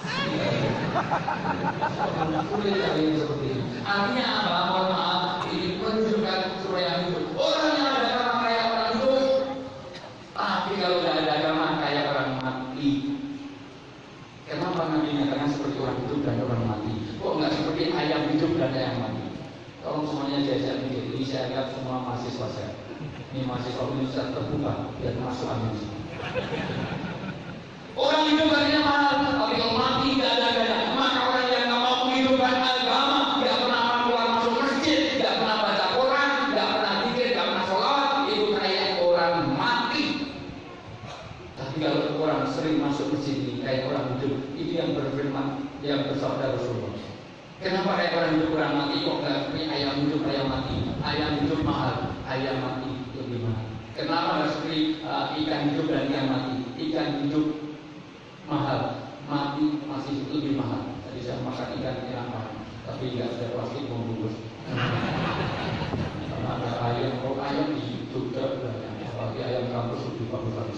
kulit kalian seperti ini. Artinya apa? Mohon maaf, ini menunjukkan supaya hidup. Orang yang ada agama kayak orang hidup, tapi kalau tidak ada agama kayak orang mati. Kenapa Nabi nyatakan seperti orang hidup dan orang mati? Kok nggak seperti ayam hidup dan ayam mati? Tolong semuanya jajak mikir. Ini saya anggap semua mahasiswa saya. Ini mahasiswa universitas terbuka biar masuk angin. Orang hidup harganya mahal, tapi kalau mati nggak ada harganya. Maka orang yang nggak mau menghidupkan agama, nggak pernah keluar masuk masjid, nggak pernah baca Quran, nggak pernah zikir, nggak pernah sholat, itu kayak orang mati. Tapi kalau orang sering masuk masjid ini kayak orang hidup, itu yang berfirman, yang bersabda Rasulullah. Kenapa kayak orang hidup orang mati kok nggak seperti ayam hidup ayam mati? Ayam hidup mahal, ayam mati lebih mahal. Kenapa nggak seperti ikan hidup dan ikan mati? Ikan hidup mahal, mati masih lebih mahal. Tadi saya makan ikan enak banget, tapi nggak ada plastik membungkus. Karena ada ayam, kalau ayam di Jogja banyak, apalagi ayam kampus lebih bagus.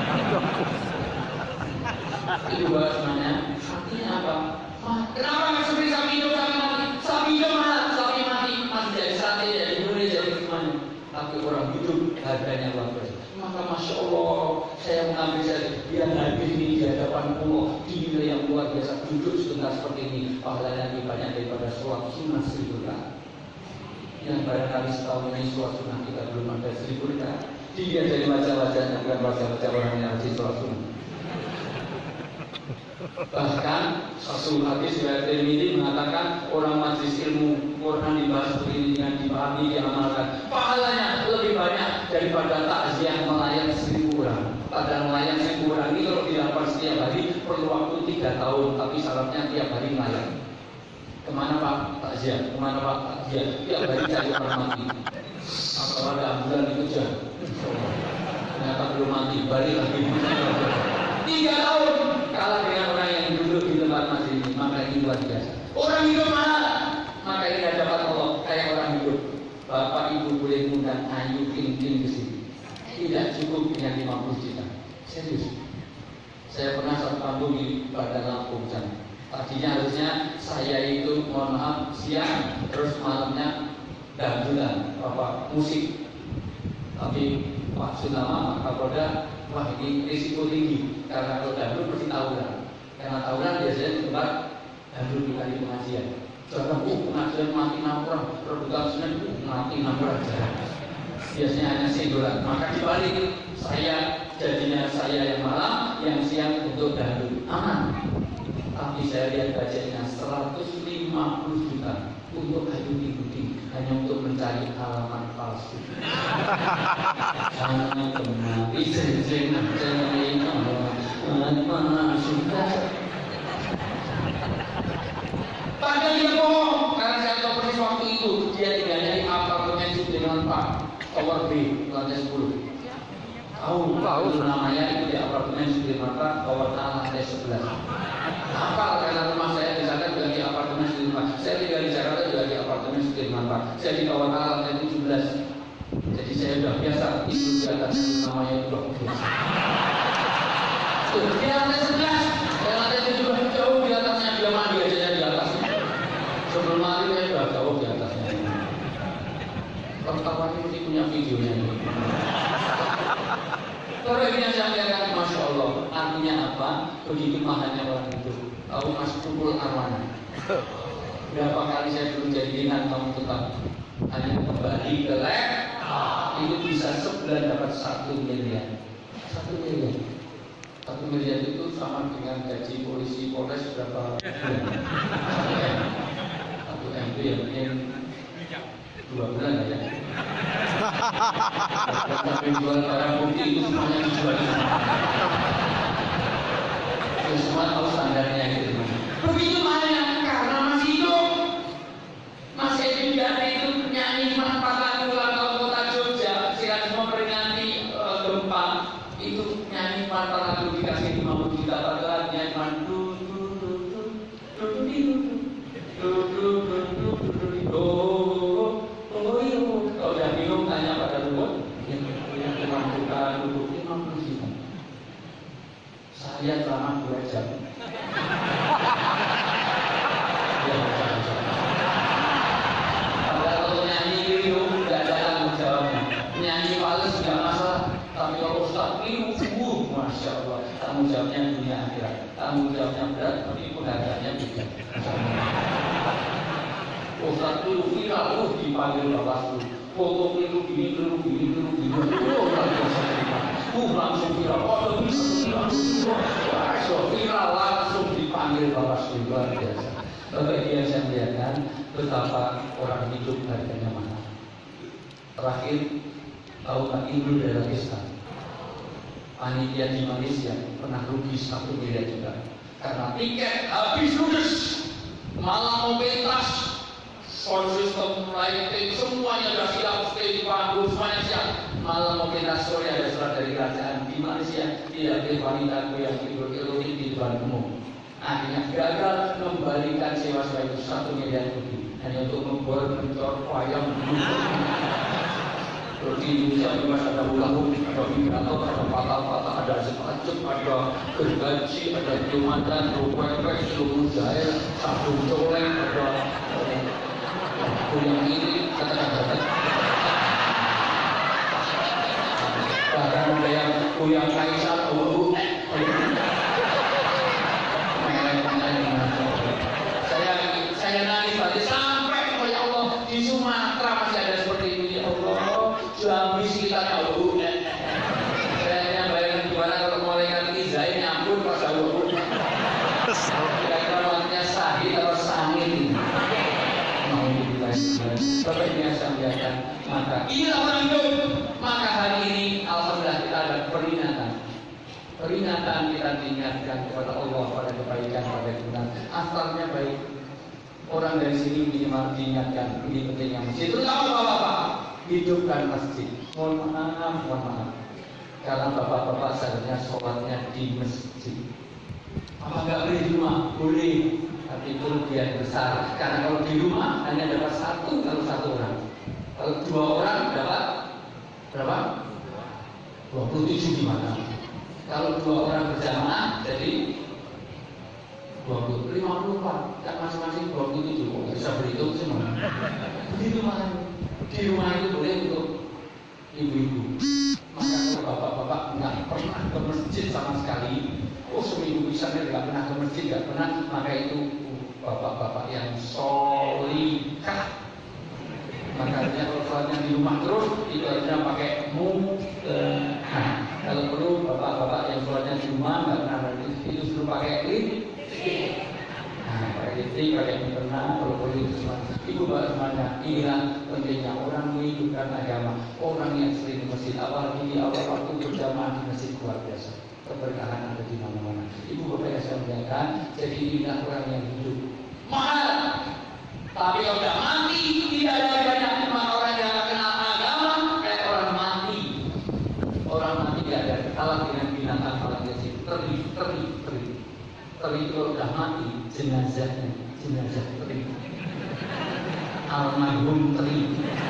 Itu juga sebenarnya artinya apa? Kenapa nggak seperti sapi hidup sapi mati? Sapi hidup mahal, sapi mati masih jadi sate, jadi gulai, jadi semuanya. Tapi orang hidup harganya luar biasa. Maka masya Allah, saya mengambil dia hadir ini di hadapan Allah, dinilai yang luar biasa. Duduk sebentar seperti ini, pahalanya lebih banyak daripada sholat sunnah 1000 rakaat. Yang barangkali setahun ini sholat sunnah kita belum ada 1000 rakaat. Dia dari wajah-wajahnya bukan wajah-wajah orang yang rajin sholat sunnah. Bahkan satu hadis riwayat Tirmidzi mengatakan orang majlis ilmu Quran dibahas begini dengan dipahami diamalkan pahalanya lebih banyak daripada takziah melayani 1000 orang. Padahal melayani 1000 orang ini kalau dilakukan setiap hari perlu waktu 3 tahun, tapi syaratnya tiap hari melayani. Kemana Pak takziah? Kemana Pak takziah? Tiap hari cari orang mati. Atau ada ambulan dikejar. Ternyata belum mati, balik lagi. 3 tahun kalah dengan orang yang duduk di tempat masjid ini, maka ini luar biasa. Orang hidup mahal, maka ini dapat Allah kayak orang hidup. Bapak Ibu boleh mengundang Ayu Ting-Ting ke sini. Tidak cukup dengan 50 juta. Serius. Saya pernah satu kampung di Bandar Lampung sana. Tadinya harusnya saya itu mohon maaf siang, terus malamnya dangdutan, musik. Tapi Pak Sunama, Pak Kapolda, wah ini risiko tinggi karena kalau dangdut pasti tawuran. Karena tawuran biasanya di tempat dangdut di kali pengajian. Jangan pengajian mati 6 orang, rebutan Senin mati 6 orang jarang. Biasanya hanya singgolan. Maka dibalik saya jadinya saya yang malam, yang siang untuk dangdut aman. Tapi saya lihat budgetnya 150 juta untuk Ayu Ting-Ting hanya untuk mencari halaman palsu. Jangan kemari sering mana sudah. Padahal dia bohong karena saya tahu persis waktu itu dia tinggalnya di apartemen dengan Pak Tower B lantai 10. Tahu namanya itu di apartemen Sudirman Tower A lantai 11. Apa karena rumah saya di sana juga di apartemen Sudirman. Saya tinggal di Jakarta juga di apartemen Sudirman Pak. Saya di Tower A lantai 17. Jadi saya sudah biasa itu di atas namanya blok biasa. Di lantai 11, di lantai 17 jauh di atasnya dia mandi aja di atas. Sebelum mandi saya sudah jauh di atasnya. Pertama ini mesti punya videonya ini. Kalau ini saya lihat, masya Allah, artinya apa? Begitu mahalnya orang itu. Tahu Mas Tukul Arwana. Berapa kali saya belum jadi dinan kamu tetap hanya kembali ke lab, itu bisa sebulan dapat 1 miliar. 1 miliar. 1 miliar itu sama dengan gaji polisi Polres berapa bulan? 1 M itu ya mungkin 2 bulan lah ya. Tapi jual barang bukti itu semuanya dijual. Semua tahu standarnya gitu. Begitu mahalnya karena masih hidup. Masih hidup itu nyanyi cuma 4 lagu ulang tahun kota Jogja. Silakan memperingati gempa itu nyanyi 4 lagu dikasih 50 juta padahal nyanyi cuma kalau udah bingung tanya pada Luhut yang buka duduk 50 juta. Saya selama 2 jam. Padahal kalau nyanyi keliru nggak ada tanggung jawabnya. Nyanyi fals nggak masalah. Tapi kalau Ustaz keliru, masya Allah, tanggung jawabnya dunia akhirat. Tanggung jawabnya berat, tapi penghargaannya juga. Ustaz keliru viral, dipanggil Bawaslu. Foto keliru gini. Langsung viral. Foto viral langsung dipanggil Bawaslu, luar biasa. Bagian saya melihatkan betapa orang hidup harganya mahal. Terakhir, tahu Pak Indul Daratista, panitia di Malaysia pernah rugi 1 miliar juga karena tiket habis ludes, malah mobil sound system, lighting, semuanya sudah siap, stage, panggung, semuanya siap. Malam mau kita sore ada surat dari kerajaan di Malaysia, tidak boleh wanita yang tidur erotik di depan umum. Akhirnya gagal membalikan sewa-sewa itu 1 miliar lebih hanya untuk membuat mencor wayang. Di Indonesia juga ada ulang, ada vibrator, ada patah-patah, ada sepacuk, ada gergaji, ada jumatan, ruwek-wek, seluruh daerah, sabun coleng, ada yang ini, kata-kata. Bahkan ada yang kuyang kaisar, saya nangis tadi sampai ya Allah di Sumatera masih ada seperti ini ya Allah. Jambi sekitarnya saya bayangkan gimana kalau malaikat Izain nyampur pas aku kira-kira waktunya sahid atau sangit mau dibilang sampai biasa biarkan. Maka inilah orang hidup. Maka hari ini alhamdulillah kita ada peringatan kita diingatkan kepada Allah pada kebaikan pada kebenaran. Asalnya baik. Orang dari sini minimal diingatkan ini pentingnya masjid. Terutama bapak-bapak hidupkan masjid. Mohon maaf. Karena bapak-bapak seharusnya sholatnya di masjid. Apa nggak boleh di rumah? Boleh. Tapi itu kerugian besar. Karena kalau di rumah hanya dapat 1 kalau 1 orang. Kalau 2 orang dapat berapa? 27 gimana? Kalau 2 orang berjamaah jadi 54, kan masing-masing 27, kok bisa berhitung semua. Begitu mah. Di rumah itu boleh untuk ibu-ibu. Maka kalau bapak-bapak nggak pernah ke masjid sama sekali, seminggu bisa nggak pernah ke masjid, nggak pernah, maka itu bapak-bapak yang solihah. Makanya kalau sholatnya di rumah terus, itu harusnya pakai kalau perlu bapak-bapak yang sholatnya di rumah nggak pernah itu suruh pakai pakai listrik, pakai internet, kalau perlu itu semua. Ibu bapak semuanya, inilah pentingnya orang menghidupkan agama. Orang yang sering di masjid, apalagi di awal waktu berjamaah di masjid luar biasa. Keberkahan ada di mana-mana. Ibu bapak yang saya muliakan, jadi inilah orang yang hidup mahal. Tapi kalau sudah mati, tidak ada banyak orang yang kenal agama kayak orang mati. Orang mati tidak ada kalah dengan binatang kalah dengan situ. Teri kalau sudah mati, jenazah teri. Almarhum teri.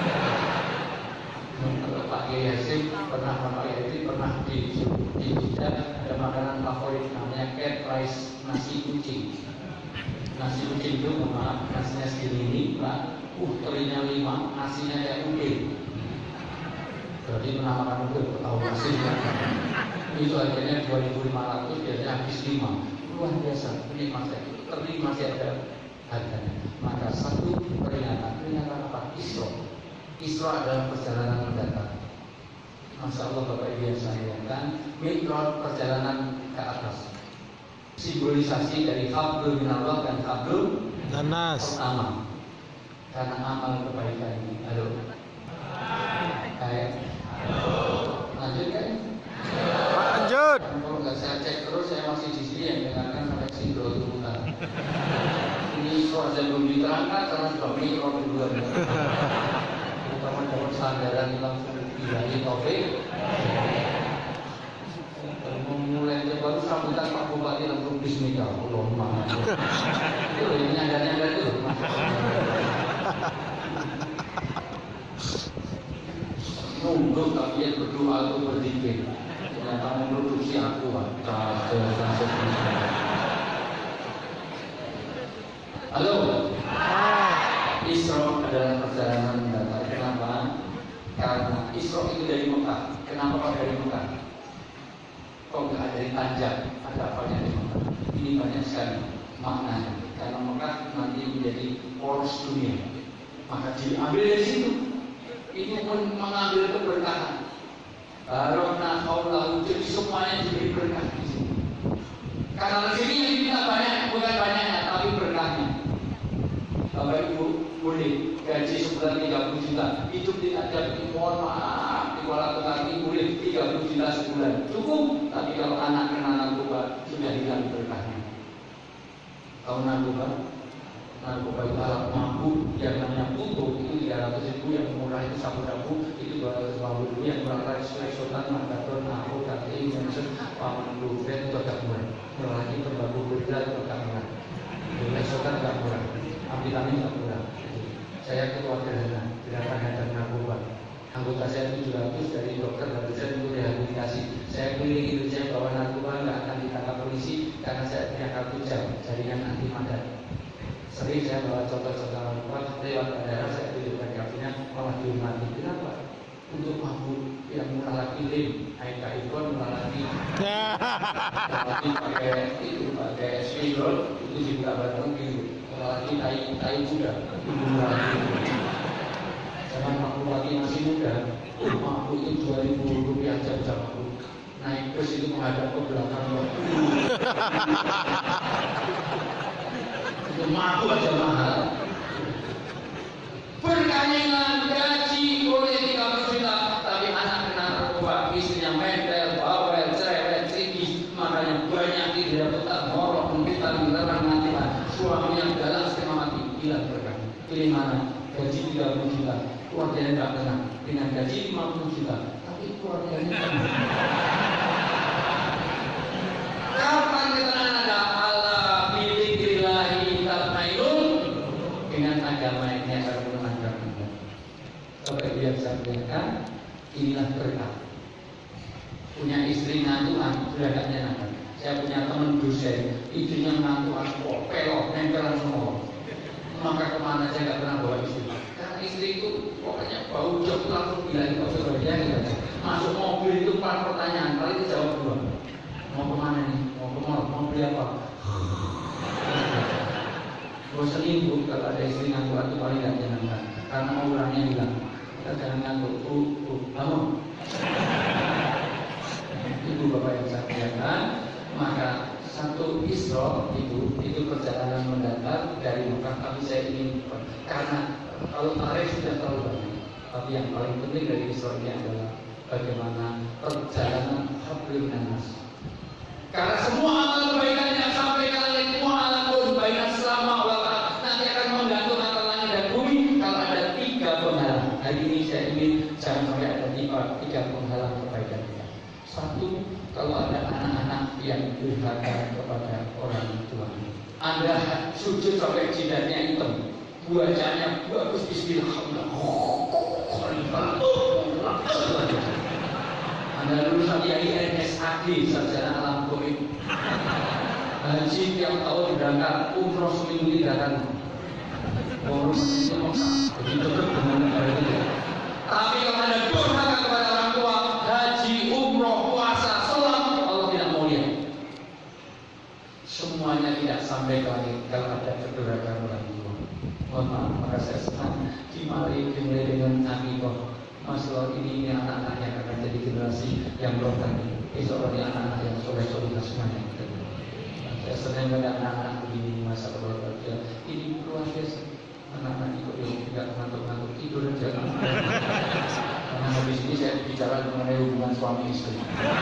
Kalau Pak Yasin pernah di Jeddah ada makanan favorit namanya cat rice, nasi kucing. Nasi kucing itu maaf, nasinya segini ini, Pak. Terinya 5, nasinya kayak udil. Berarti pernah makan udil, tahu nasi kan? Itu harganya 2.500, biasanya habis 5. Luar biasa, ini masih ada harganya. Maka satu peringatan apa? Isra adalah perjalanan mendatar. Masya Allah Bapak Ibu yang saya muliakan, mi'raj perjalanan ke atas. Simbolisasi dari hablum minallah dan hablum pertama. Karena amal kebaikan ini. Halo. Kayak. Lanjut kan? Lanjut. Kalau nggak saya cek terus saya masih di sini yang dengarkan sampai sindro itu bukan. Ini suara belum diterangkan karena sudah mikro duluan. Terutama dapat sandaran langsung dihilangi topik. Memulai baru sambutan Pak Bupati langsung bismillah. Allahumma. Itu yang nyadar itu. Nunggu kalian berdoa atau berzikir. Ternyata memproduksi aku. Halo. Isra adalah perjalanan mendatar. Kenapa? Karena Isra itu dari Mekah. Kenapa kok dari Mekah? Kok nggak dari Tanjak? Ada apanya di Mekah? Ini banyak sekali maknanya. Karena Mekah nanti menjadi poros dunia. Maka diambil dari situ. Ini pun mengambil keberkahan. Barokna kaulahu, jadi semuanya diberi berkah di sini. Karena di sini yang kita banyak, bukan banyaknya, tapi berkahnya. Bapak Ibu boleh gaji sebulan 30 juta, hidup tidak ada, mohon maaf, di Kuala Tengah boleh 30 juta sebulan, cukup. Tapi kalau anak kena narkoba sudah hilang berkahnya. Kalau narkoba narkoba itu alat mabuk yang namanya putu itu 300.000, yang murah itu sabu-sabu itu 250.000, yang murah reksotan, mantadon, narko, katein, jensen, paman blueberry itu agak murah. Lagi tembakau berat itu agak murah. Reksotan agak murah, amfetamin agak murah. Saya ketua gerakan hadap narkoba. Anggota saya 700 dari dokter dan dosen untuk rehabilitasi. Saya keliling Indonesia bahwa narkoba nggak akan ditangkap polisi karena saya punya kartu jam jaringan anti madat. Sering saya bawa contoh-contoh narkoba lewat daerah, saya tunjukkan kartunya malah dihormati. Kenapa? Untuk mabuk yang murah lagi lem, air ikon murah lagi. Pakai itu pakai spidol itu juga barang gitu. Murah lagi tai kuda itu murah lagi. Zaman waktu lagi masih muda, mabuk itu 2.000 rupiah jam mabuk. Naik bus itu menghadap ke belakang. Itu mabuk aja mahal. Perkawinan gaji boleh 30 juta, tapi anak kena narkoba, istrinya mentel, bawel, cerewet, cikis, makanya banyak tidak tetap morok, mengitar, menerang, mengatikan. Suaminya galak setengah mati, hilang berkah. Pilih mana? Gaji 30 juta. Keluarganya tidak kena dengan gaji 50 juta, tapi keluarganya kena. Kapan ketenangan ada? Allah bidzikrillahi tatma'innul, dengan agama ini akan menenangkan Anda. Sampai dia sampaikan, inilah berkah. Punya istri ngantuan sudah gak nyenangkan. Saya punya teman dosen, istrinya ngantuan, kok pelok, nempelan semua. Maka kemana saya gak pernah bawa istri. Istri itu pokoknya bau jok langsung bilang ke saudaranya gitu. Masuk mobil itu empat pertanyaan, paling dijawab 2. Mau kemana nih? Mau ke mall? Mau beli apa? Bosan ibu kalau ada istri ngantuk itu paling gak nyenangkan. Karena mau orangnya bilang, kita jangan ngantuk, bangun. Ibu bapak yang saya muliakan, maka satu Isra itu perjalanan mendatar dari Mekah, tapi saya ingin karena kalau tarikh sudah terlalu banyak, tapi yang paling penting dari Isra ini adalah bagaimana perjalanan hablum minas. Karena semua amal kebaikan yang sampai ke langit, semua alam kebaikan selama wabah nanti akan menggantung antara langit dan bumi. Kalau ada 3 penghalang, hari ini saya ingin jangan sampai ada 3 penghalang kebaikan kita. 1, kalau ada anak-anak yang durhaka kepada orang tua, Anda sujud sampai jidatnya hitam, bacanya bagus bismillah. Anda lulusan IAIN-SAD sarjana alam goib. Haji tiap tahun berangkat, umroh seminggu 3 kali. Umroh itu Mekah, begitu dengan negara itu. Tapi kalau Anda durhaka kepada orang tua, haji, umroh, puasa, sholat, Allah tidak mau lihat. Semuanya tidak sampai ke langit kalau ada kedurhakaan orang tua. Mohon maaf, maka saya senang dimulai dengan Akikoh. Masalah ini anak-anaknya akan jadi generasi yang berotak. Insya Allah ini anak-anak yang soleh-soleh semuanya. Saya senang melihat anak-anak begini masa keluarga. Ini luar biasa. Anak-anak itu tidak ngantuk-ngantuk tidur aja. Karena habis ini saya bicara mengenai hubungan suami istri.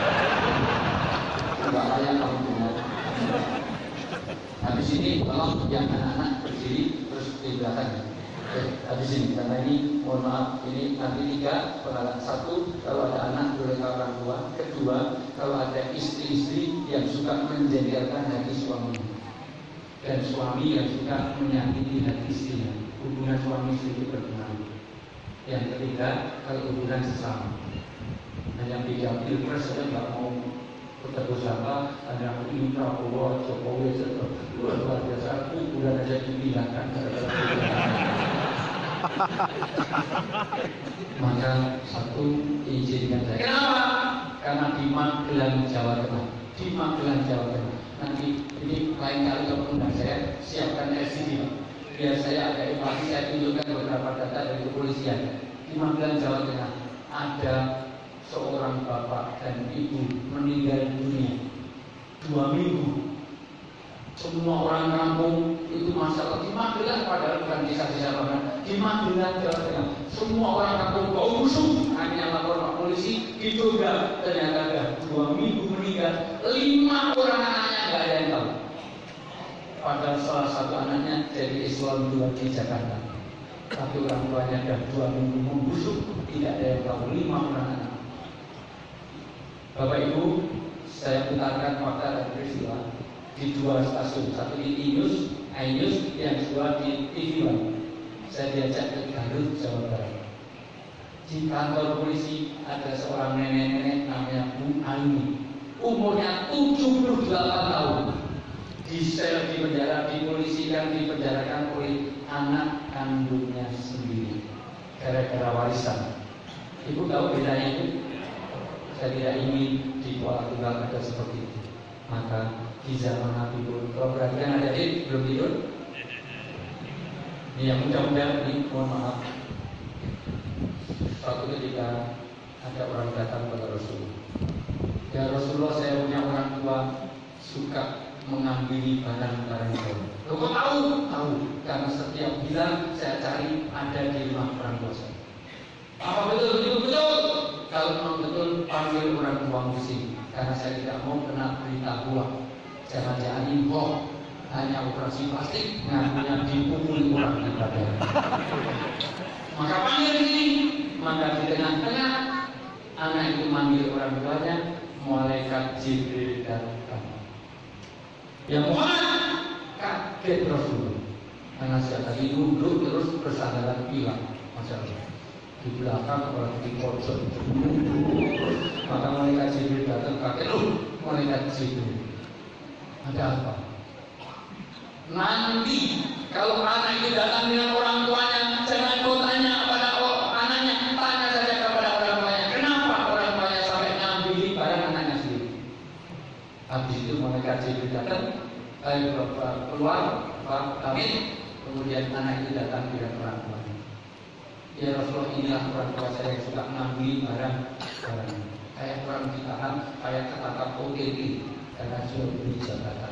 Tidak layak kamu dengar. Habis ini tolong yang anak-anak berdiri terus di belakang. Habis ini karena ini mohon maaf ini nanti 3 pengalaman. 1, kalau ada anak durhaka orang tua. 2, kalau ada istri-istri yang suka menjengkelkan hati suaminya dan suami yang suka menyakiti hati istrinya. Hubungan suami istri itu berpengaruh. Yang 3, kalau hubungan sesama. Hanya beda pilpres saja nggak mau ketemu siapa, ada ini Prabowo, Jokowi, luar biasa. Hubungan aja dipindahkan. Maka 1 izinkan saya. Kenapa? Karena di Magelang, Jawa Tengah. Di Magelang, Jawa Tengah. Nanti ini lain kali kalau undang saya siapkan LCD. Biar saya ada informasi, saya tunjukkan beberapa data dari kepolisian. Di Magelang, Jawa Tengah ada seorang bapak dan ibu meninggal dunia 2 minggu. Semua orang kampung itu masalah di Magelang, padahal bukan desa-desa banget. Di Magelang, Jawa Tengah, semua orang kampung bau busuk. Hanya lapor Pak polisi, itu enggak. Ternyata ada 2 minggu meninggal, 5 orang anaknya nggak ada yang tahu. Padahal salah satu anaknya jadi eselon 2 di Jakarta. Tapi orang tuanya sudah 2 minggu membusuk, tidak ada yang tahu 5 orang anak. Bapak Ibu, saya putarkan fakta dan peristiwa di 2 stasiun, satu di iNews, yang kedua di TV One. Saya diajak ke Garut, Jawa Barat. Di kantor polisi ada seorang nenek-nenek namanya Bu Aini, umurnya 78 tahun. Di sel, di penjara, dipolisikan, dipenjarakan oleh anak kandungnya sendiri gara-gara warisan. Ibu tahu bedanya itu? Saya tidak ingin di Kuala Tunggal ada seperti itu. Maka di zaman Nabi pun, kalau perhatikan ada belum tidur. Ini yang mudah-mudahan ini, mohon maaf. Suatu ketika ada orang datang kepada Rasulullah. Ya Rasulullah, saya punya orang tua suka mengambil barang-barang saya. Kau tahu? Tahu. Karena setiap bulan saya cari ada di rumah orang tua saya. Apa betul? Kalau memang betul, panggil orang tua musik. Karena saya tidak mau kena berita buah. Jangan-jangan impor, hanya operasi plastik, ngakunya dipukuli orang di badan. Maka panggil ini. Maka di tengah-tengah anak itu manggil orang tuanya, malaikat Jibril datang. Ya Muhammad, kaget Rasulullah. Karena saya tadi duduk terus bersandaran bilang, Masya Allah. Di belakang orang di pojok. Maka malaikat Jibril datang, kaget. Malaikat Jibril, ada apa? Nanti kalau anak itu datang dengan orang tuanya, jangan kau tanya kepada anaknya, tanya saja kepada orang tuanya. Kenapa orang tuanya sampai ngambil barang anaknya sendiri? Habis itu malaikat Jibril datang, keluar, pamit, kemudian anak itu datang dengan orang tuanya. Ya Rasulullah, inilah orang tua saya yang suka ngambil barang. Kayak orang ditahan, kayak ketangkap OTT karena sudah beli jabatan.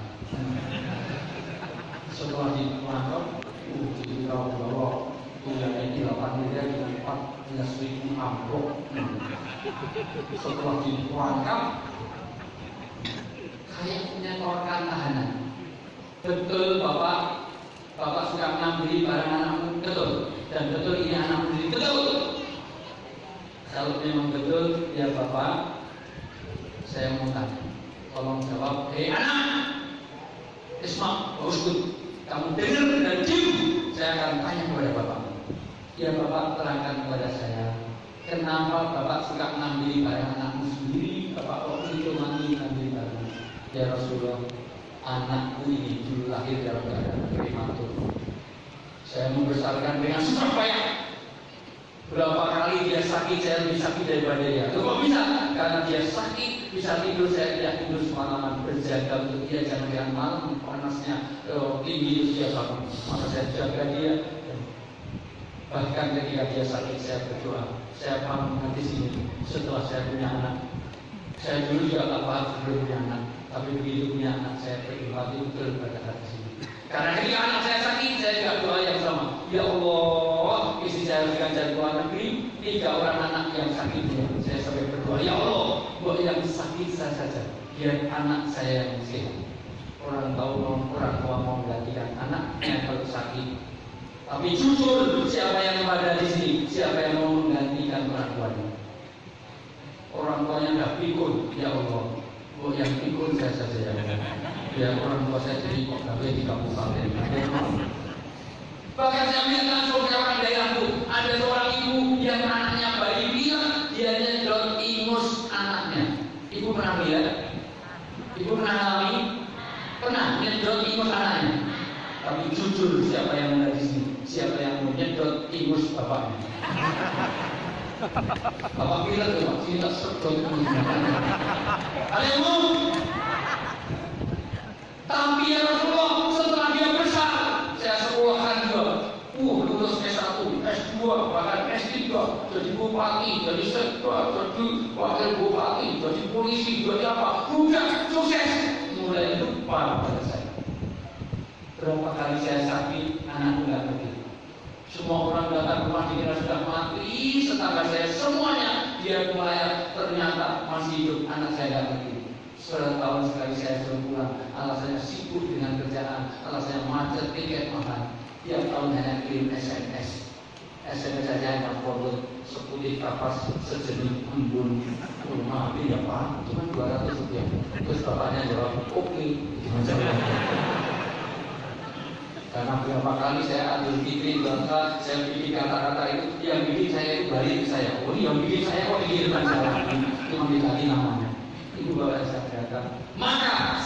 Setelah ditangkap, dikau bawa tunjangan ini 8 miliar dengan 14.000 amplop. Setelah ditangkap, kayak menyetorkan tahanan. Betul Bapak suka ngambil barang anakmu, betul. Dan betul ini anakmu sendiri, betul. Kalau memang betul, ya Bapak, saya mau tanya. Tolong jawab, hei anak, Isma, Ustaz, kamu dengar dan diam. Saya akan tanya kepada Bapak. Ya Bapak, terangkan kepada saya, kenapa Bapak suka ngambil barang anakmu sendiri? Bapak kok itu ngambil barang? Ya Rasulullah, anakku ini dulu lahir dalam keadaan prematur. Saya membesarkan dengan susah payah. Berapa kali dia sakit, saya lebih sakit daripada dia. Kok bisa? Karena dia sakit, bisa tidur, saya tidak tidur semalaman, berjaga untuk dia. Jangan malam panasnya tinggi itu dia bangun, maka saya jaga dia. Bahkan ketika dia sakit, saya berdoa, saya paham nanti sini setelah saya punya anak. Saya dulu juga tak paham sebelum punya anak, tapi begitu punya anak, saya berempati betul pada hati sini. Karena ketika anak saya sakit, saya juga doa yang sama. Ya Allah, istri saya harus cari luar negeri, 3 orang anak yang sakit. Saya sampai berdoa, ya Allah, buat yang sakit saya saja, biar anak saya yang sehat. Orang tahu orang tua mau menggantikan anaknya kalau sakit. Tapi jujur, siapa yang pada di sini? Siapa yang mau menggantikan orang tuanya? Orang tuanya sudah pikun, ya Allah. Buat yang pikun saya saja ya. Biar orang tua saya jadi kok di kabupaten. Bahkan saya melihat langsung ke orang daerahku, ada seorang ibu yang anaknya bayi dia nyedot ingus anaknya. Ibu pernah lihat? Ibu pernah alami? Pernah nyedot ingus anaknya. Tapi jujur, siapa yang ada di sini? Siapa yang mau nyedot ingus bapaknya? Bapak bilang tuh, Pak, sini tak sedot. Ada yang mau? Tapi ya Rasulullah, setelah dia besar, saya sekolahkan juga. Lulus S1, S2, bahkan S3, jadi bupati, jadi sekda, jadi wakil bupati, jadi polisi, jadi apa? Sudah sukses. Mulai depan pada saya. Berapa kali saya sakit, anak enggak begitu. Semua orang datang rumah dikira sudah mati, tetangga saya semuanya dia mulai ternyata masih hidup, anak saya enggak begitu. setahun sekali saya suruh pulang, alasannya sibuk dengan kerjaan, alasannya macet, tiket mahal. Tiap tahun hanya kirim SMS. SMS saja hanya forward seputih kapas sejenis embun. Maaf ya Pak, cuma 200 rupiah. Terus bapaknya jawab, oke. Karena beberapa kali saya ambil pikir bangsa, saya bikin kata-kata itu, yang bikin saya itu balik ke saya. Oh, yang bikin saya kok dikiriman saya lagi, cuma diganti namanya. Ibu bapak saya datang, maka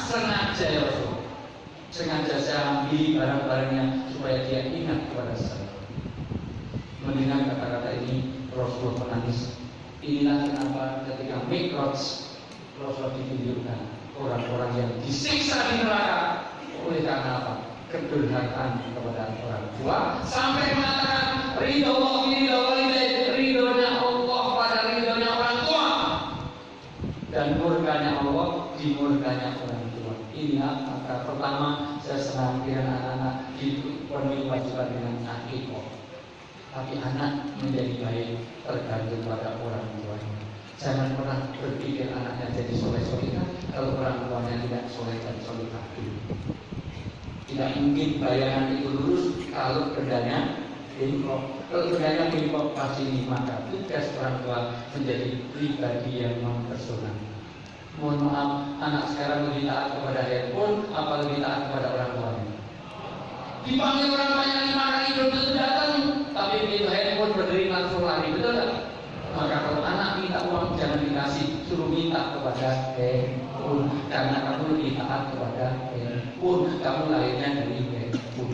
sengaja saya ambil barang-barangnya supaya dia ingat kepada saya. Mendengar kata-kata ini, Rasulullah menangis. Inilah kenapa ketika Mi'raj Rasulullah ditunjukkan orang-orang yang disiksa di neraka oleh karena apa? Kedurhakaan kepada orang tua, sampai mengatakan ridho ridhonya Allah pada ridhonya orang tua, dan murkanya Allah di murkanya orang tua. Inilah maka pertama saya senang dengan anak-anak dipenuhi wajiban dengan akikah. Tapi anak menjadi baik tergantung pada orang tuanya. Jangan pernah berpikir anaknya jadi soleh-solehah kalau orang tuanya tidak soleh dan solehah dulu. Tidak mungkin bayangan itu lurus kalau bendanya bengkok. Kalau bendanya bengkok pasti ini, maka tugas orang tua menjadi pribadi yang mempersonal. Mohon maaf, anak sekarang lebih taat kepada handphone apa lebih taat kepada orang tuanya? Dipanggil orang tuanya 5 kali belum tentu datang, tapi begitu handphone berdiri langsung lari, betul tak? Maka kalau anak minta uang jangan dikasih, suruh minta kepada handphone, karena kamu lebih taat kepada handphone, kamu lahirnya dari handphone.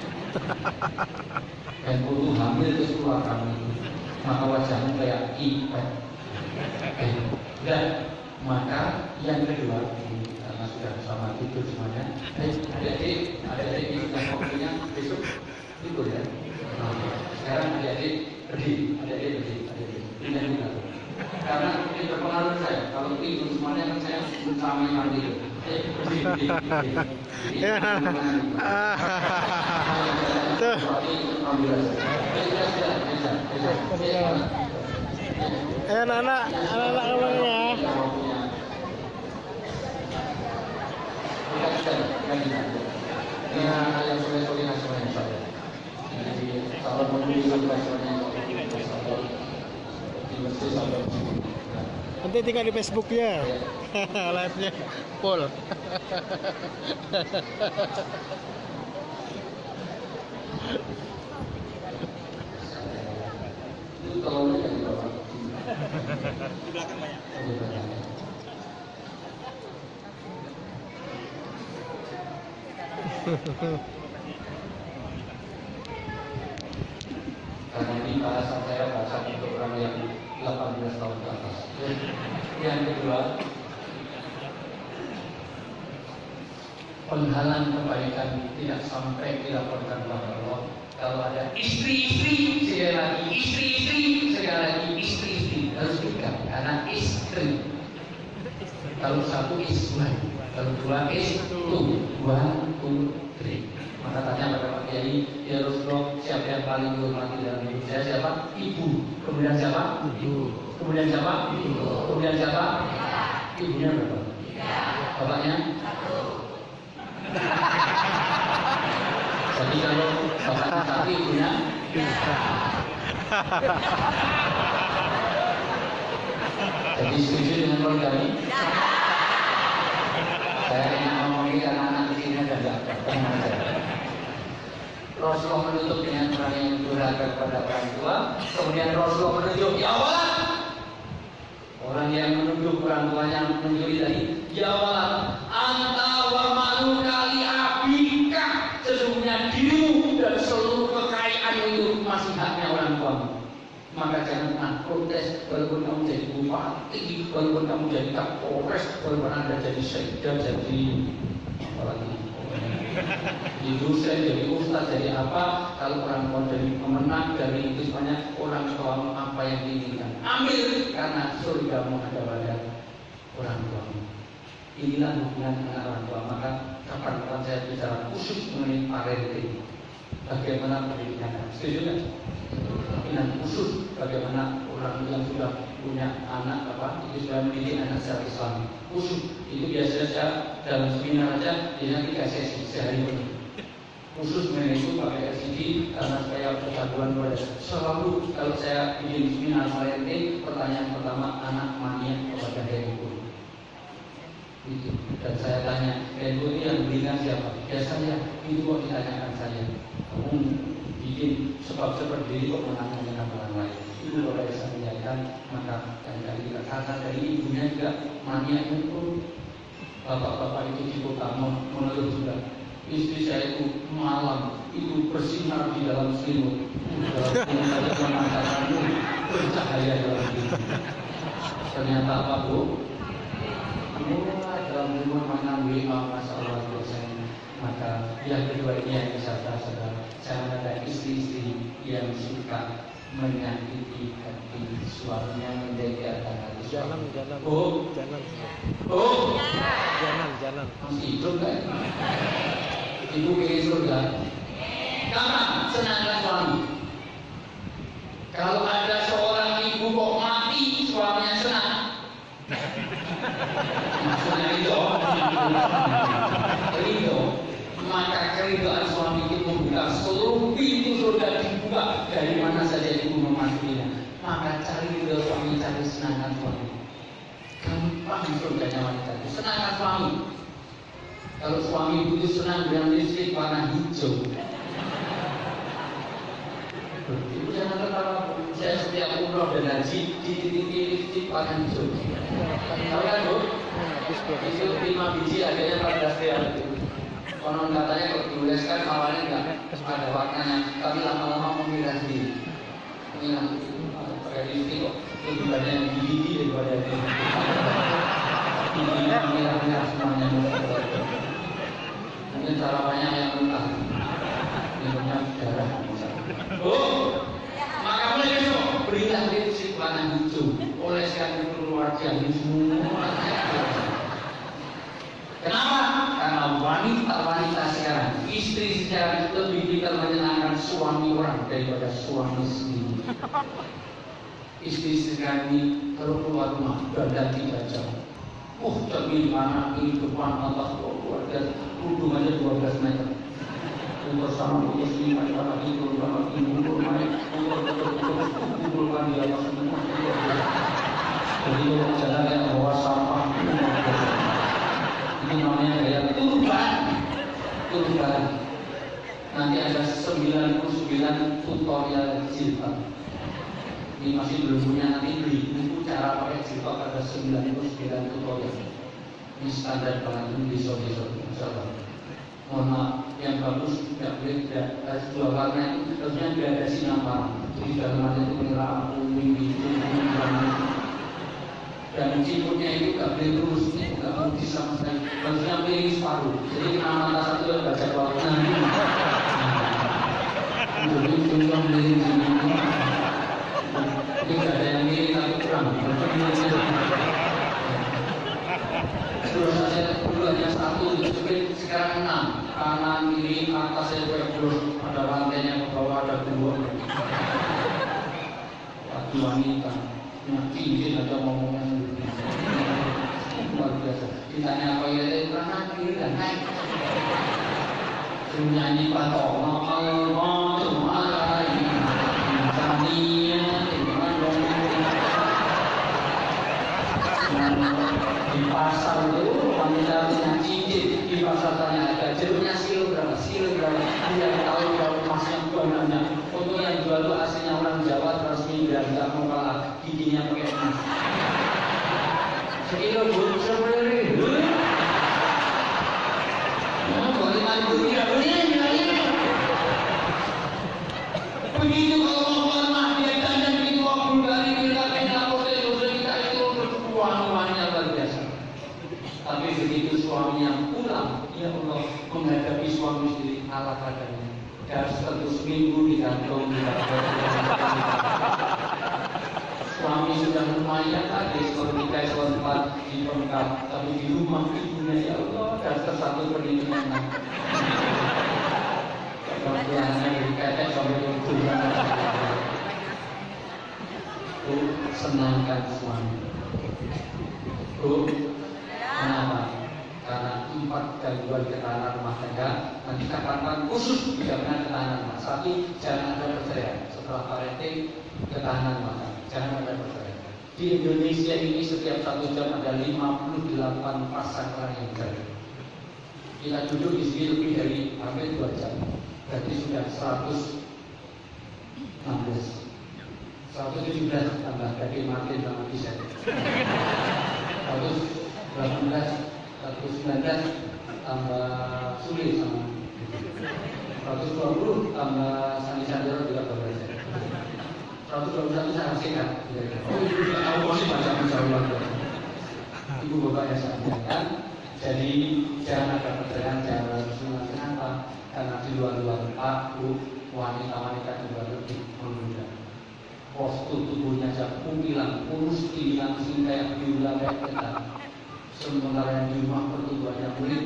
Handphone itu hamil terus keluar kamu, maka wajahmu kayak iPad. Dan maka yang kedua, karena sudah sama tidur semuanya, adik-adik ini sudah waktunya besok tidur ya. Sekarang adik-adik berdiri, pindah juga. Karena ini berpengaruh saya. Kalau tidur semuanya kan saya mencapai mandi. Berdiri. Anak-anak namanya. Yang soleh-soleh nasional saya. Kalau menunjukkan nasionalnya Nanti tinggal di Facebook ya. Live-nya full. Itu telurnya yang di bawah. Di belakang banyak. Karena ini bahasa saya bahasa untuk orang yang 18 tahun ke atas. Yang kedua, penghalang kebaikan tidak sampai dilaporkan kepada Allah. Kalau ada istri-istri, sekali lagi istri, harus tiga, karena istri. Kalau satu istri, kalau dua istri, one, two, three. Maka tanya pada Pak Kiai, ya Rasulullah, siapa yang paling dihormati dalam hidup saya? Siapa? Ibu. Kemudian siapa? Ibu. Kemudian siapa? Ibu. Kemudian siapa? Ibunya berapa? Bapaknya? Jadi kalau bapaknya satu, ibunya? Jadi setuju dengan poligami? Saya ingin ngomongin karena anak di sini ada nggak ada. Rasulullah menutup dengan orang yang durhaka kepada orang tua. Kemudian Rasulullah menunjuk, ya Allah. Orang yang menunjuk orang tuanya mencuri tadi, ya Allah, anta wa manuka li abika. Sesungguhnya dirimu dan seluruh kekayaan itu masih haknya orang tuamu. Maka jangan pernah protes walaupun kamu jadi bupati, walaupun kamu jadi kapolres, walaupun anda jadi sekda, jadi apalagi di dosen, jadi ustaz, jadi apa. Kalau orang tua jadi pemenang dari itu semuanya, orang tuamu apa yang diinginkan ambil, karena surgamu ada pada orang tuamu. Inilah hubungan dengan orang tua. Maka kapan-kapan saya bicara khusus mengenai parenting, bagaimana pendidikan. Setuju kan? Dan khusus bagaimana orang yang sudah punya anak itu sudah mendidik anak secara Islam khusus. Itu biasanya saya dalam seminar aja biasanya 3 sesi sehari penuh khusus mengenai itu pakai LCD karena saya kecanduan pada selalu kalau saya bikin seminar Valentine pertanyaan pertama anak mania kepada handphone itu. Dan saya tanya handphone ini yang berikan siapa? Ya saya. Itu kok ditanyakan saya, kamu bikin sebab seperti ini kok menanyakan orang lain? Itu kalau saya sampaikan maka dari kata dari ibunya juga mania handphone. Bapak-bapak itu di kota mengeluh juga. Istri saya itu malam itu bersinar di dalam selimut, dalam mengatakanmu bercahaya dalam hidup. Ternyata apa bu? Dalam rumah mainan WA masalah biasanya. Maka yang kedua ini yang saudara-saudara, saya ada istri-istri yang suka menyakiti hati suaminya, menjaga hati suami. Jangan. Masih hidup kan? Ibu pengen surga. Karena senangkan suami. Kalau ada seorang ibu kok mati suaminya senang. Maksudnya ridho, maka keridhaan suami itu membuka seluruh pintu surga dibuka dari mana saja ibu memasukinya. Maka cari ridho suami, cari senangkan suami. Gampang surganya wanita itu. Senangkan suami. Kalau suami itu senang dengan listrik warna hijau, ibu jangan tertawa. Saya setiap umroh dan haji di titik warna hijau. Tahu kan bu? Itu 5 biji harganya 14 rial. Konon katanya kalau diuleskan awalnya enggak ada warnanya, tapi lama-lama memilah sendiri. Memilah pakai listrik kok lebih banyak yang gigi daripada itu. Ini memilah semuanya. Mungkin cara banyak yang mentah, minumnya darah. Maka mulai besok berilah lipstick warna hijau, oleskan keluar jamin semua. Kenapa? Karena wanita sekarang, istri sekarang lebih pintar menyenangkan suami orang daripada suami sendiri. Istri sekarang ini kalau keluar rumah badan 3 jam. Jamin anak ini depan atas keluarga hubungannya 12 meter. Bersama istri macam itu, bersama ibu main, kumpulkan di atas semua. Jadi kalau jalan yang bawa sampah, ini namanya gaya turban. Nanti ada 99 tutorial jilbab. Ini masih belum punya, nanti beli buku cara pakai jilbab ada 99 tutorial. Ini standar banget di besok-besok. Mohon maaf, yang bagus tidak boleh harus 2 warna itu harusnya tidak ada sinar warna. Jadi dalamannya itu merah, kuning, biru, dan ciputnya itu tidak boleh lurus, tidak putih sama sekali. Harusnya miring separuh. Jadi nama mata satu yang baca warna. Jadi contoh miring sini. Ini tidak ada yang miring tapi kurang. Terus saja dulu hanya 1, sekarang 6. Kanan, kiri, atas saya terus ada rantainya ke bawah, ada 2. Laki wanita, cincin aja ngomongnya luar biasa. Ditanya apa ya, kanan, kiri, dan naik. Suruh nyanyi patong, Allah, Tuhan, Tania, di pasar itu wanita punya cincin, di pasar tanya ada jeruknya silo berapa, dia tahu kalau emasnya banyaknya. Untuk yang jual itu aslinya orang Jawa resmi dan tidak mau kalah giginya pakai emas. Sekilo bu, 10.000. Boleh 5.000 tidak boleh. Begitu kalau mau warna dia dandan begitu waktu dari kita kena dosa kita itu wanita luar biasa. Tapi begitu suaminya pulang, ya Allah menghadapi suami istri ala kadarnya. Harus tentu seminggu di kantor. Suami sudah lumayan tadi kalau nikah sempat di pengkap, tapi di rumah ibunya ya Allah harus satu perlindungan. Perempuannya dari ketek sampai ujung. Bu, senangkan suami. Bu, kenapa? Karena 4 gangguan ketahanan rumah tangga nanti katakan khusus bidangnya ketahanan rumah. 1, jangan ada perceraian. Setelah parenting, ketahanan rumah tangga, jangan ada perceraian. Di Indonesia ini setiap 1 jam ada 58 pasangan yang cerai. Kita duduk di sini lebih dari hampir 2 jam, berarti sudah 117 tambah Gading Martin sama Bisa 118 119 tambah Suli sama 120 tambah Sandi Sandoro juga berbeda 121 saya singkat. Oh itu juga tahu masih macam jauh. Ibu bapak yang saya muliakan, jadi jangan ada perceraian, jangan bersunat. Kenapa? Karena di luar-luar Pak, Bu, wanita-wanita juga lebih muda. Postur tubuhnya saja hilang, kurus hilang, sehingga kayak biula kayak kita. Sementara yang di rumah pertumbuhannya kulit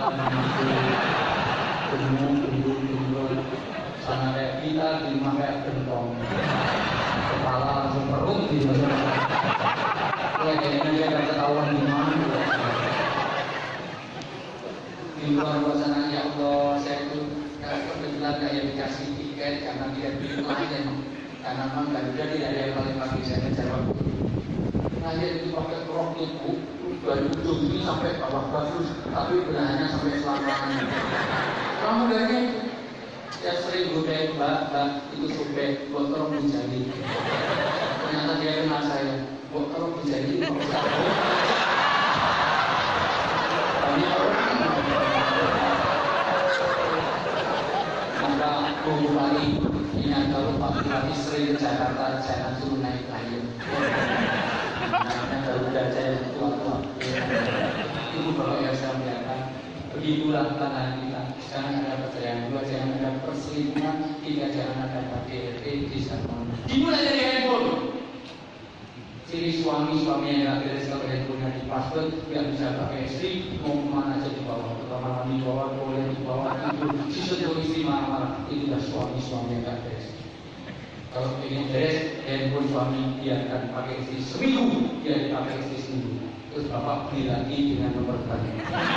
gendul, sana kayak kita di rumah kayak gentong, kepala langsung perut di mana. Ya kayaknya dia nggak ketahuan di mana. Di luar sana ya Allah, saya itu kebetulan kayak dikasih tiket karena dia beli klien, karena memang Garuda tidak ada yang paling pagi saya jawab. Klien itu pakai rok itu dari ujung ini sampai bawah bagus, tapi benahnya sampai selangkangan. Kamu dari ya sering godain mbak itu sobek, buat tolong menjadi. Ternyata dia kenal saya, buat tolong menjadi mau sabo. Banyak orang. Maka Bupati ingat kalau Pak Bupati sering ke Jakarta jangan suruh naik lion. Karena Garuda saya tua-tua. Ibu bapak yang saya muliakan, begitulah tanah kita. Jangan ada perceraian, 2 jangan ada perselingkuhan, 3 jangan ada KDRT di sana. Dimulai dari handphone. Ciri suami yang nggak beres kalau handphonenya di password, nggak bisa pakai istri, mau kemana aja dibawa, ke kamar mandi dibawa, boleh dibawa, itu sesuatu istri marah-marah, itulah suami yang nggak beres. Kalau ingin beres, handphone suami biarkan pakai istri seminggu, dia dipakai istri seminggu. Terus bapak beli lagi dengan nomor baru.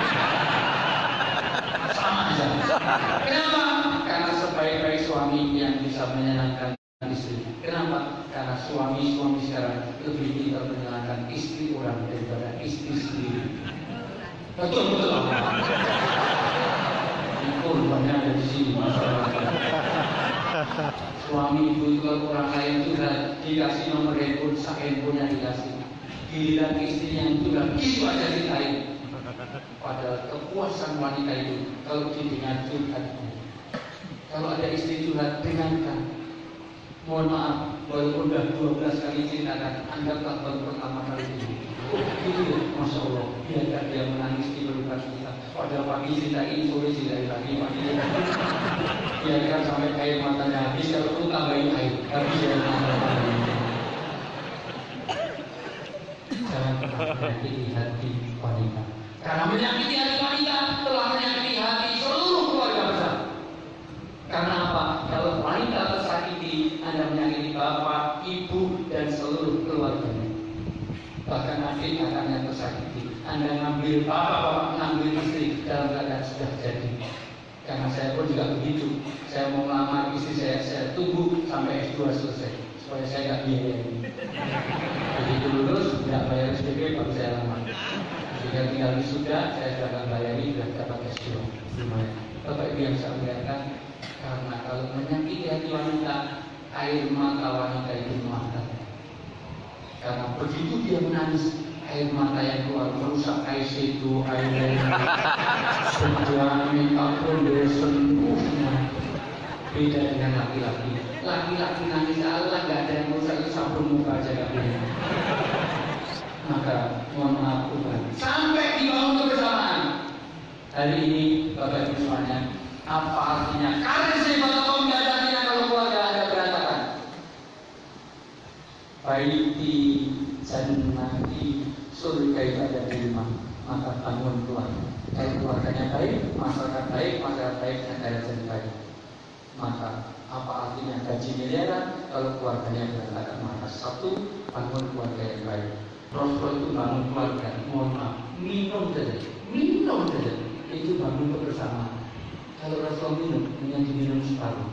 Sama aja. Kenapa? Karena sebaik-baik suami yang bisa menyenangkan istri. Kenapa? Karena suami sekarang lebih pintar menyenangkan istri orang daripada istri sendiri. Betul. Korbannya ada di sini masalah. Suami ibu itu kalau orang lain sudah dikasih nomor handphonenya dikasih. Giliran istrinya itu sudah itu aja ditain. Padahal kepuasan wanita itu kalau didengar curhatnya. Kalau ada istri curhat, dengarkan. Mohon maaf, walaupun sudah 12 kali ceritakan, anggaplah baru pertama kali ini. Oh, gitu ya, Masya Allah. Biarkan dia menangis di pelukan kita. Padahal pagi ceritain, sore ceritain lagi, pagi. Biarkan sampai air matanya habis, kalau perlu tambahin air. Habis ya, jangan pernah menyakiti hati wanita. Karena menyakiti hati wanita telah menyakiti hati seluruh keluarga besar. Karena apa? Kalau wanita tersakiti, Anda menyakiti bapak, ibu, dan seluruh keluarganya. Bahkan adik kakaknya tersakiti. Anda ngambil bapak, ngambil istri dalam keadaan sudah jadi. Karena saya pun juga begitu. Saya mau melamar istri saya tunggu sampai S2 selesai supaya saya nggak biayain. Begitu lulus, nggak bayar SPP baru saya lamar. Jika tinggal wisuda, saya sudah akan bayari sudah dapat S2. Lumayan. Bapak Ibu yang saya muliakan, karena kalau menyakiti hati wanita, air mata wanita itu mata. Karena begitu dia menangis, air mata yang keluar merusak eyeshadow, eyeliner, sebuah makeup foundation, beda dengan laki-laki. Laki-laki nangis Allah nggak ada yang merusak, itu sabun muka aja nggak boleh. Maka mohon maaf Tuhan. Sampai dibangun kebersamaan. Hari ini Bapak Ibu semuanya, apa artinya? Karena saya bakal tahu nggak ada artinya kalau keluarga ada berantakan. Baiti jannati surga itu ada di rumah, maka bangun keluarga. Kalau keluarganya baik, masyarakat baik, negara jadi baik. Maka apa artinya gaji miliaran kalau keluarganya berantakan? Maka satu, bangun keluarga yang baik. Rasulullah itu bangun keluarga, mohon maaf, minum saja, itu bangun kebersamaan. Kalau Rasulullah minum, hanya diminum separuh.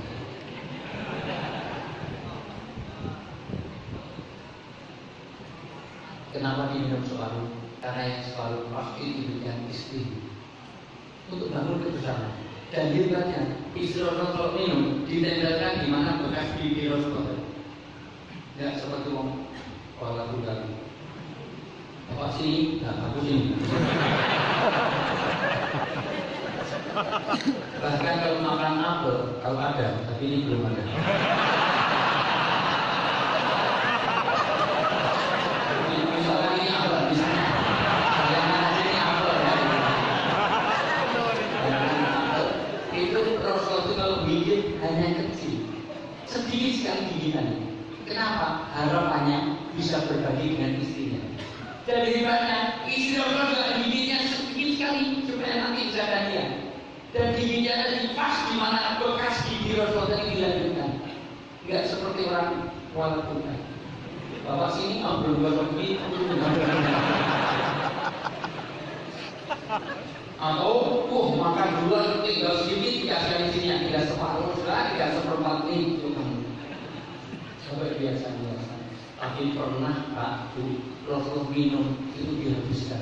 Kenapa diminum separuh? Karena yang separuh pasti diberikan istri untuk bangun kebersamaan. Dan hebatnya, istri Rasulullah kalau minum ditempelkan di mana bekas gigi Rasulullah. Tidak seperti orang Kuala Lumpur. Bapak sini, nah aku sini. Bahkan kalau makan apel, kalau ada, tapi ini belum ada. Misalkan ini apel di sana, yang mana sini apel ya. Itu Rasulullah itu kalau gigit hanya kecil, sedikit sekali gigitannya. Kenapa? Harapannya bisa berbagi dengan istrinya. Dan hebatnya, istri Rasulullah juga gigitnya sedikit sekali supaya nanti bisa gantian. Dan giginya tadi pas di mana bekas gigi Rasulullah tadi dilanjutkan. Enggak seperti orang walaupun bapak sini belum gosok gigi. Atau makan duluan tinggal sedikit dikasih di sini, tidak separuh sudah, tidak seperempat nih. Sampai biasa. Tapi pernah Pak Bu Rasulullah minum itu dihabiskan.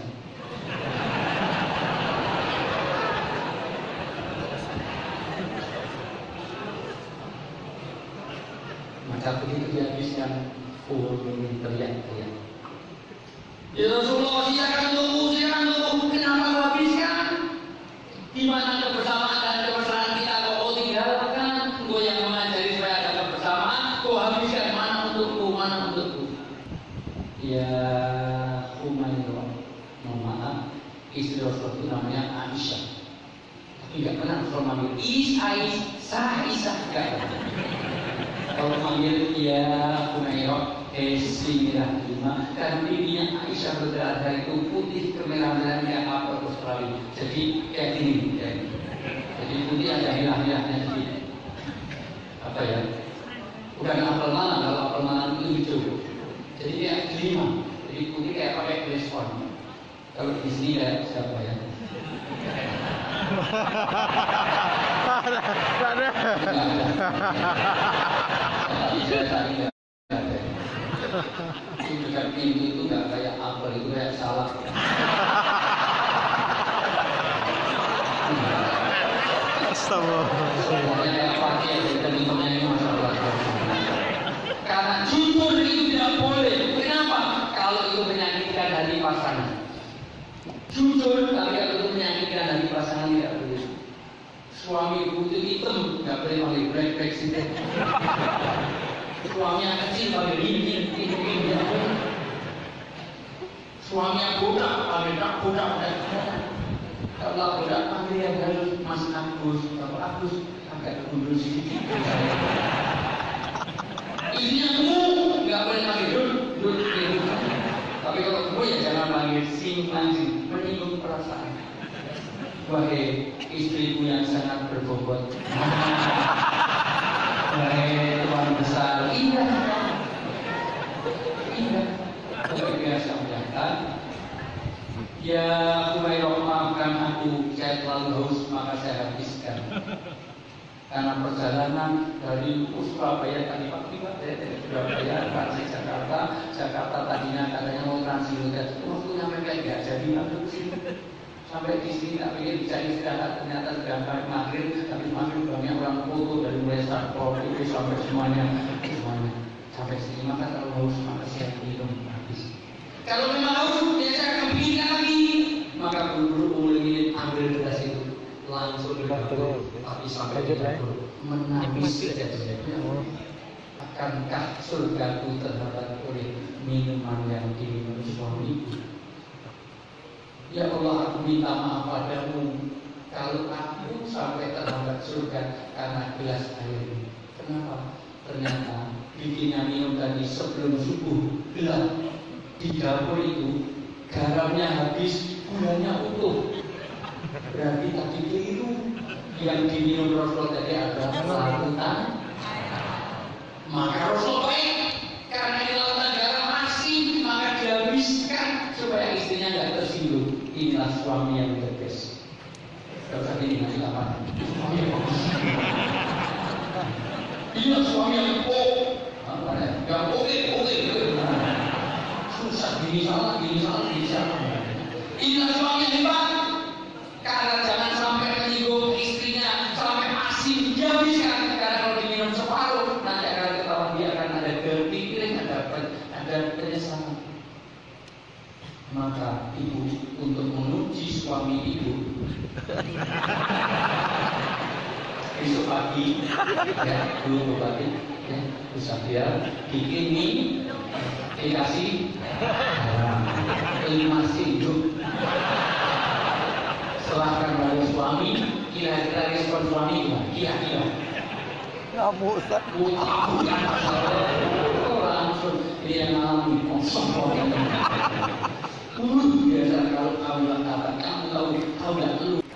Maka begitu dihabiskan, ini teriak-teriak. Ya Rasulullah, silakan tunggu. Kenapa kau habiskan? Di mana kebersamaan dan kebersamaan kita kau tinggalkan? Kau yang mengajari supaya ada kebersamaan, kau habiskan. Mana untukku? Ya Umairah, mohon maaf, istri Rasulullah itu namanya Aisyah. Tapi nggak pernah Rasulullah manggil Aisyah, nggak. Kalau manggil ya Umairah, Bismillah. Karena pipinya Aisyah berdarah itu putih kemerah-merahan kayak apel Australia. Jadi kayak gini. Jadi putih ada hilang-hilangnya sedikit. Apa ya? Bukan apel malang, kalau apel malang itu hijau. Jadi kayak delima. Jadi putih kayak pakai bleskon. Kalau di sini kayak siapa ya? Tak ada. Tapi saya tadi nggak ada. Itu dekat pintu itu nggak kayak apel, itu kayak salak. Astagfirullah. Semuanya kayak pakai dan lingkungannya ini masalah. Karena jujur itu tidak boleh. Kenapa? Kalau itu menyakitkan hati pasangan. Jujur, tapi kalau itu menyakitkan hati pasangan tidak boleh. Suami putih hitam nggak boleh panggil break sih. Suaminya kecil panggil ini. Suaminya bodak panggil bodak. Kalau bodak panggil yang harus Mas Agus. Kalau Agus agak mundur sedikit. Istrinya nggak boleh panggil dul. Tapi kalau kamu ya jangan panggil sing, menyinggung perasaan. Wahai istriku yang sangat berbobot. Wahai Tuhan besar, indah. Luar biasa menyenangkan. Ya Umairah, maafkan aku, saya terlalu haus maka saya habiskan. Karena perjalanan dari Surabaya tadi pagi dari Surabaya transit Jakarta tadinya katanya mau transit waktu sampai kayak gak jadi masuk sini. Sampai di sini tak pikir bisa istirahat, ternyata sudah maghrib, tapi maghrib banyak orang foto dari mulai startpol itu sampai semuanya. Sampai sini maka kalau haus maka saya minum habis. Kalau memang haus ya saya akan bikin lagi. Maka buru-buru ingin ambil gelas itu langsung di dapur, tapi sampai di dapur menangis kejadiannya. Akankah surgaku terhambat oleh minuman yang diminum suamiku? Ya Allah, aku minta maaf padamu kalau aku sampai terhambat surga karena gelas air ini. Kenapa? Ternyata bikinnya minum tadi sebelum subuh gelap. Di dapur itu garamnya habis, gulanya utuh. Berarti tadi keliru. yang diminum Rasul tadi ada lautan, maka Rasul baik karena ini lautan darah masih maka dihabiskan supaya istrinya nggak tersinggung. Inilah suami yang tegas. Kalau tadi nanti apa? Suami yang bagus. Inilah suami yang susah gini salah. Inilah suami yang hebat. Karena jangan sampai menyinggung istrinya sampai asin dihabiskan. Karena kalau diminum separuh nanti akan ketahuan dia akan ada pikiran, ada penyesalan. Maka ibu untuk menguji suami ibu besok pagi ya dulu pagi ya bisa dia bikin mie dikasih 5 sendok. Serahkan pada suami, kira-kira respon suami gimana? Kira-kira Ngamuk Ustaz. bukan langsung dia ngalami kosong. Biasa kalau kamu nggak kamu tahu nggak lu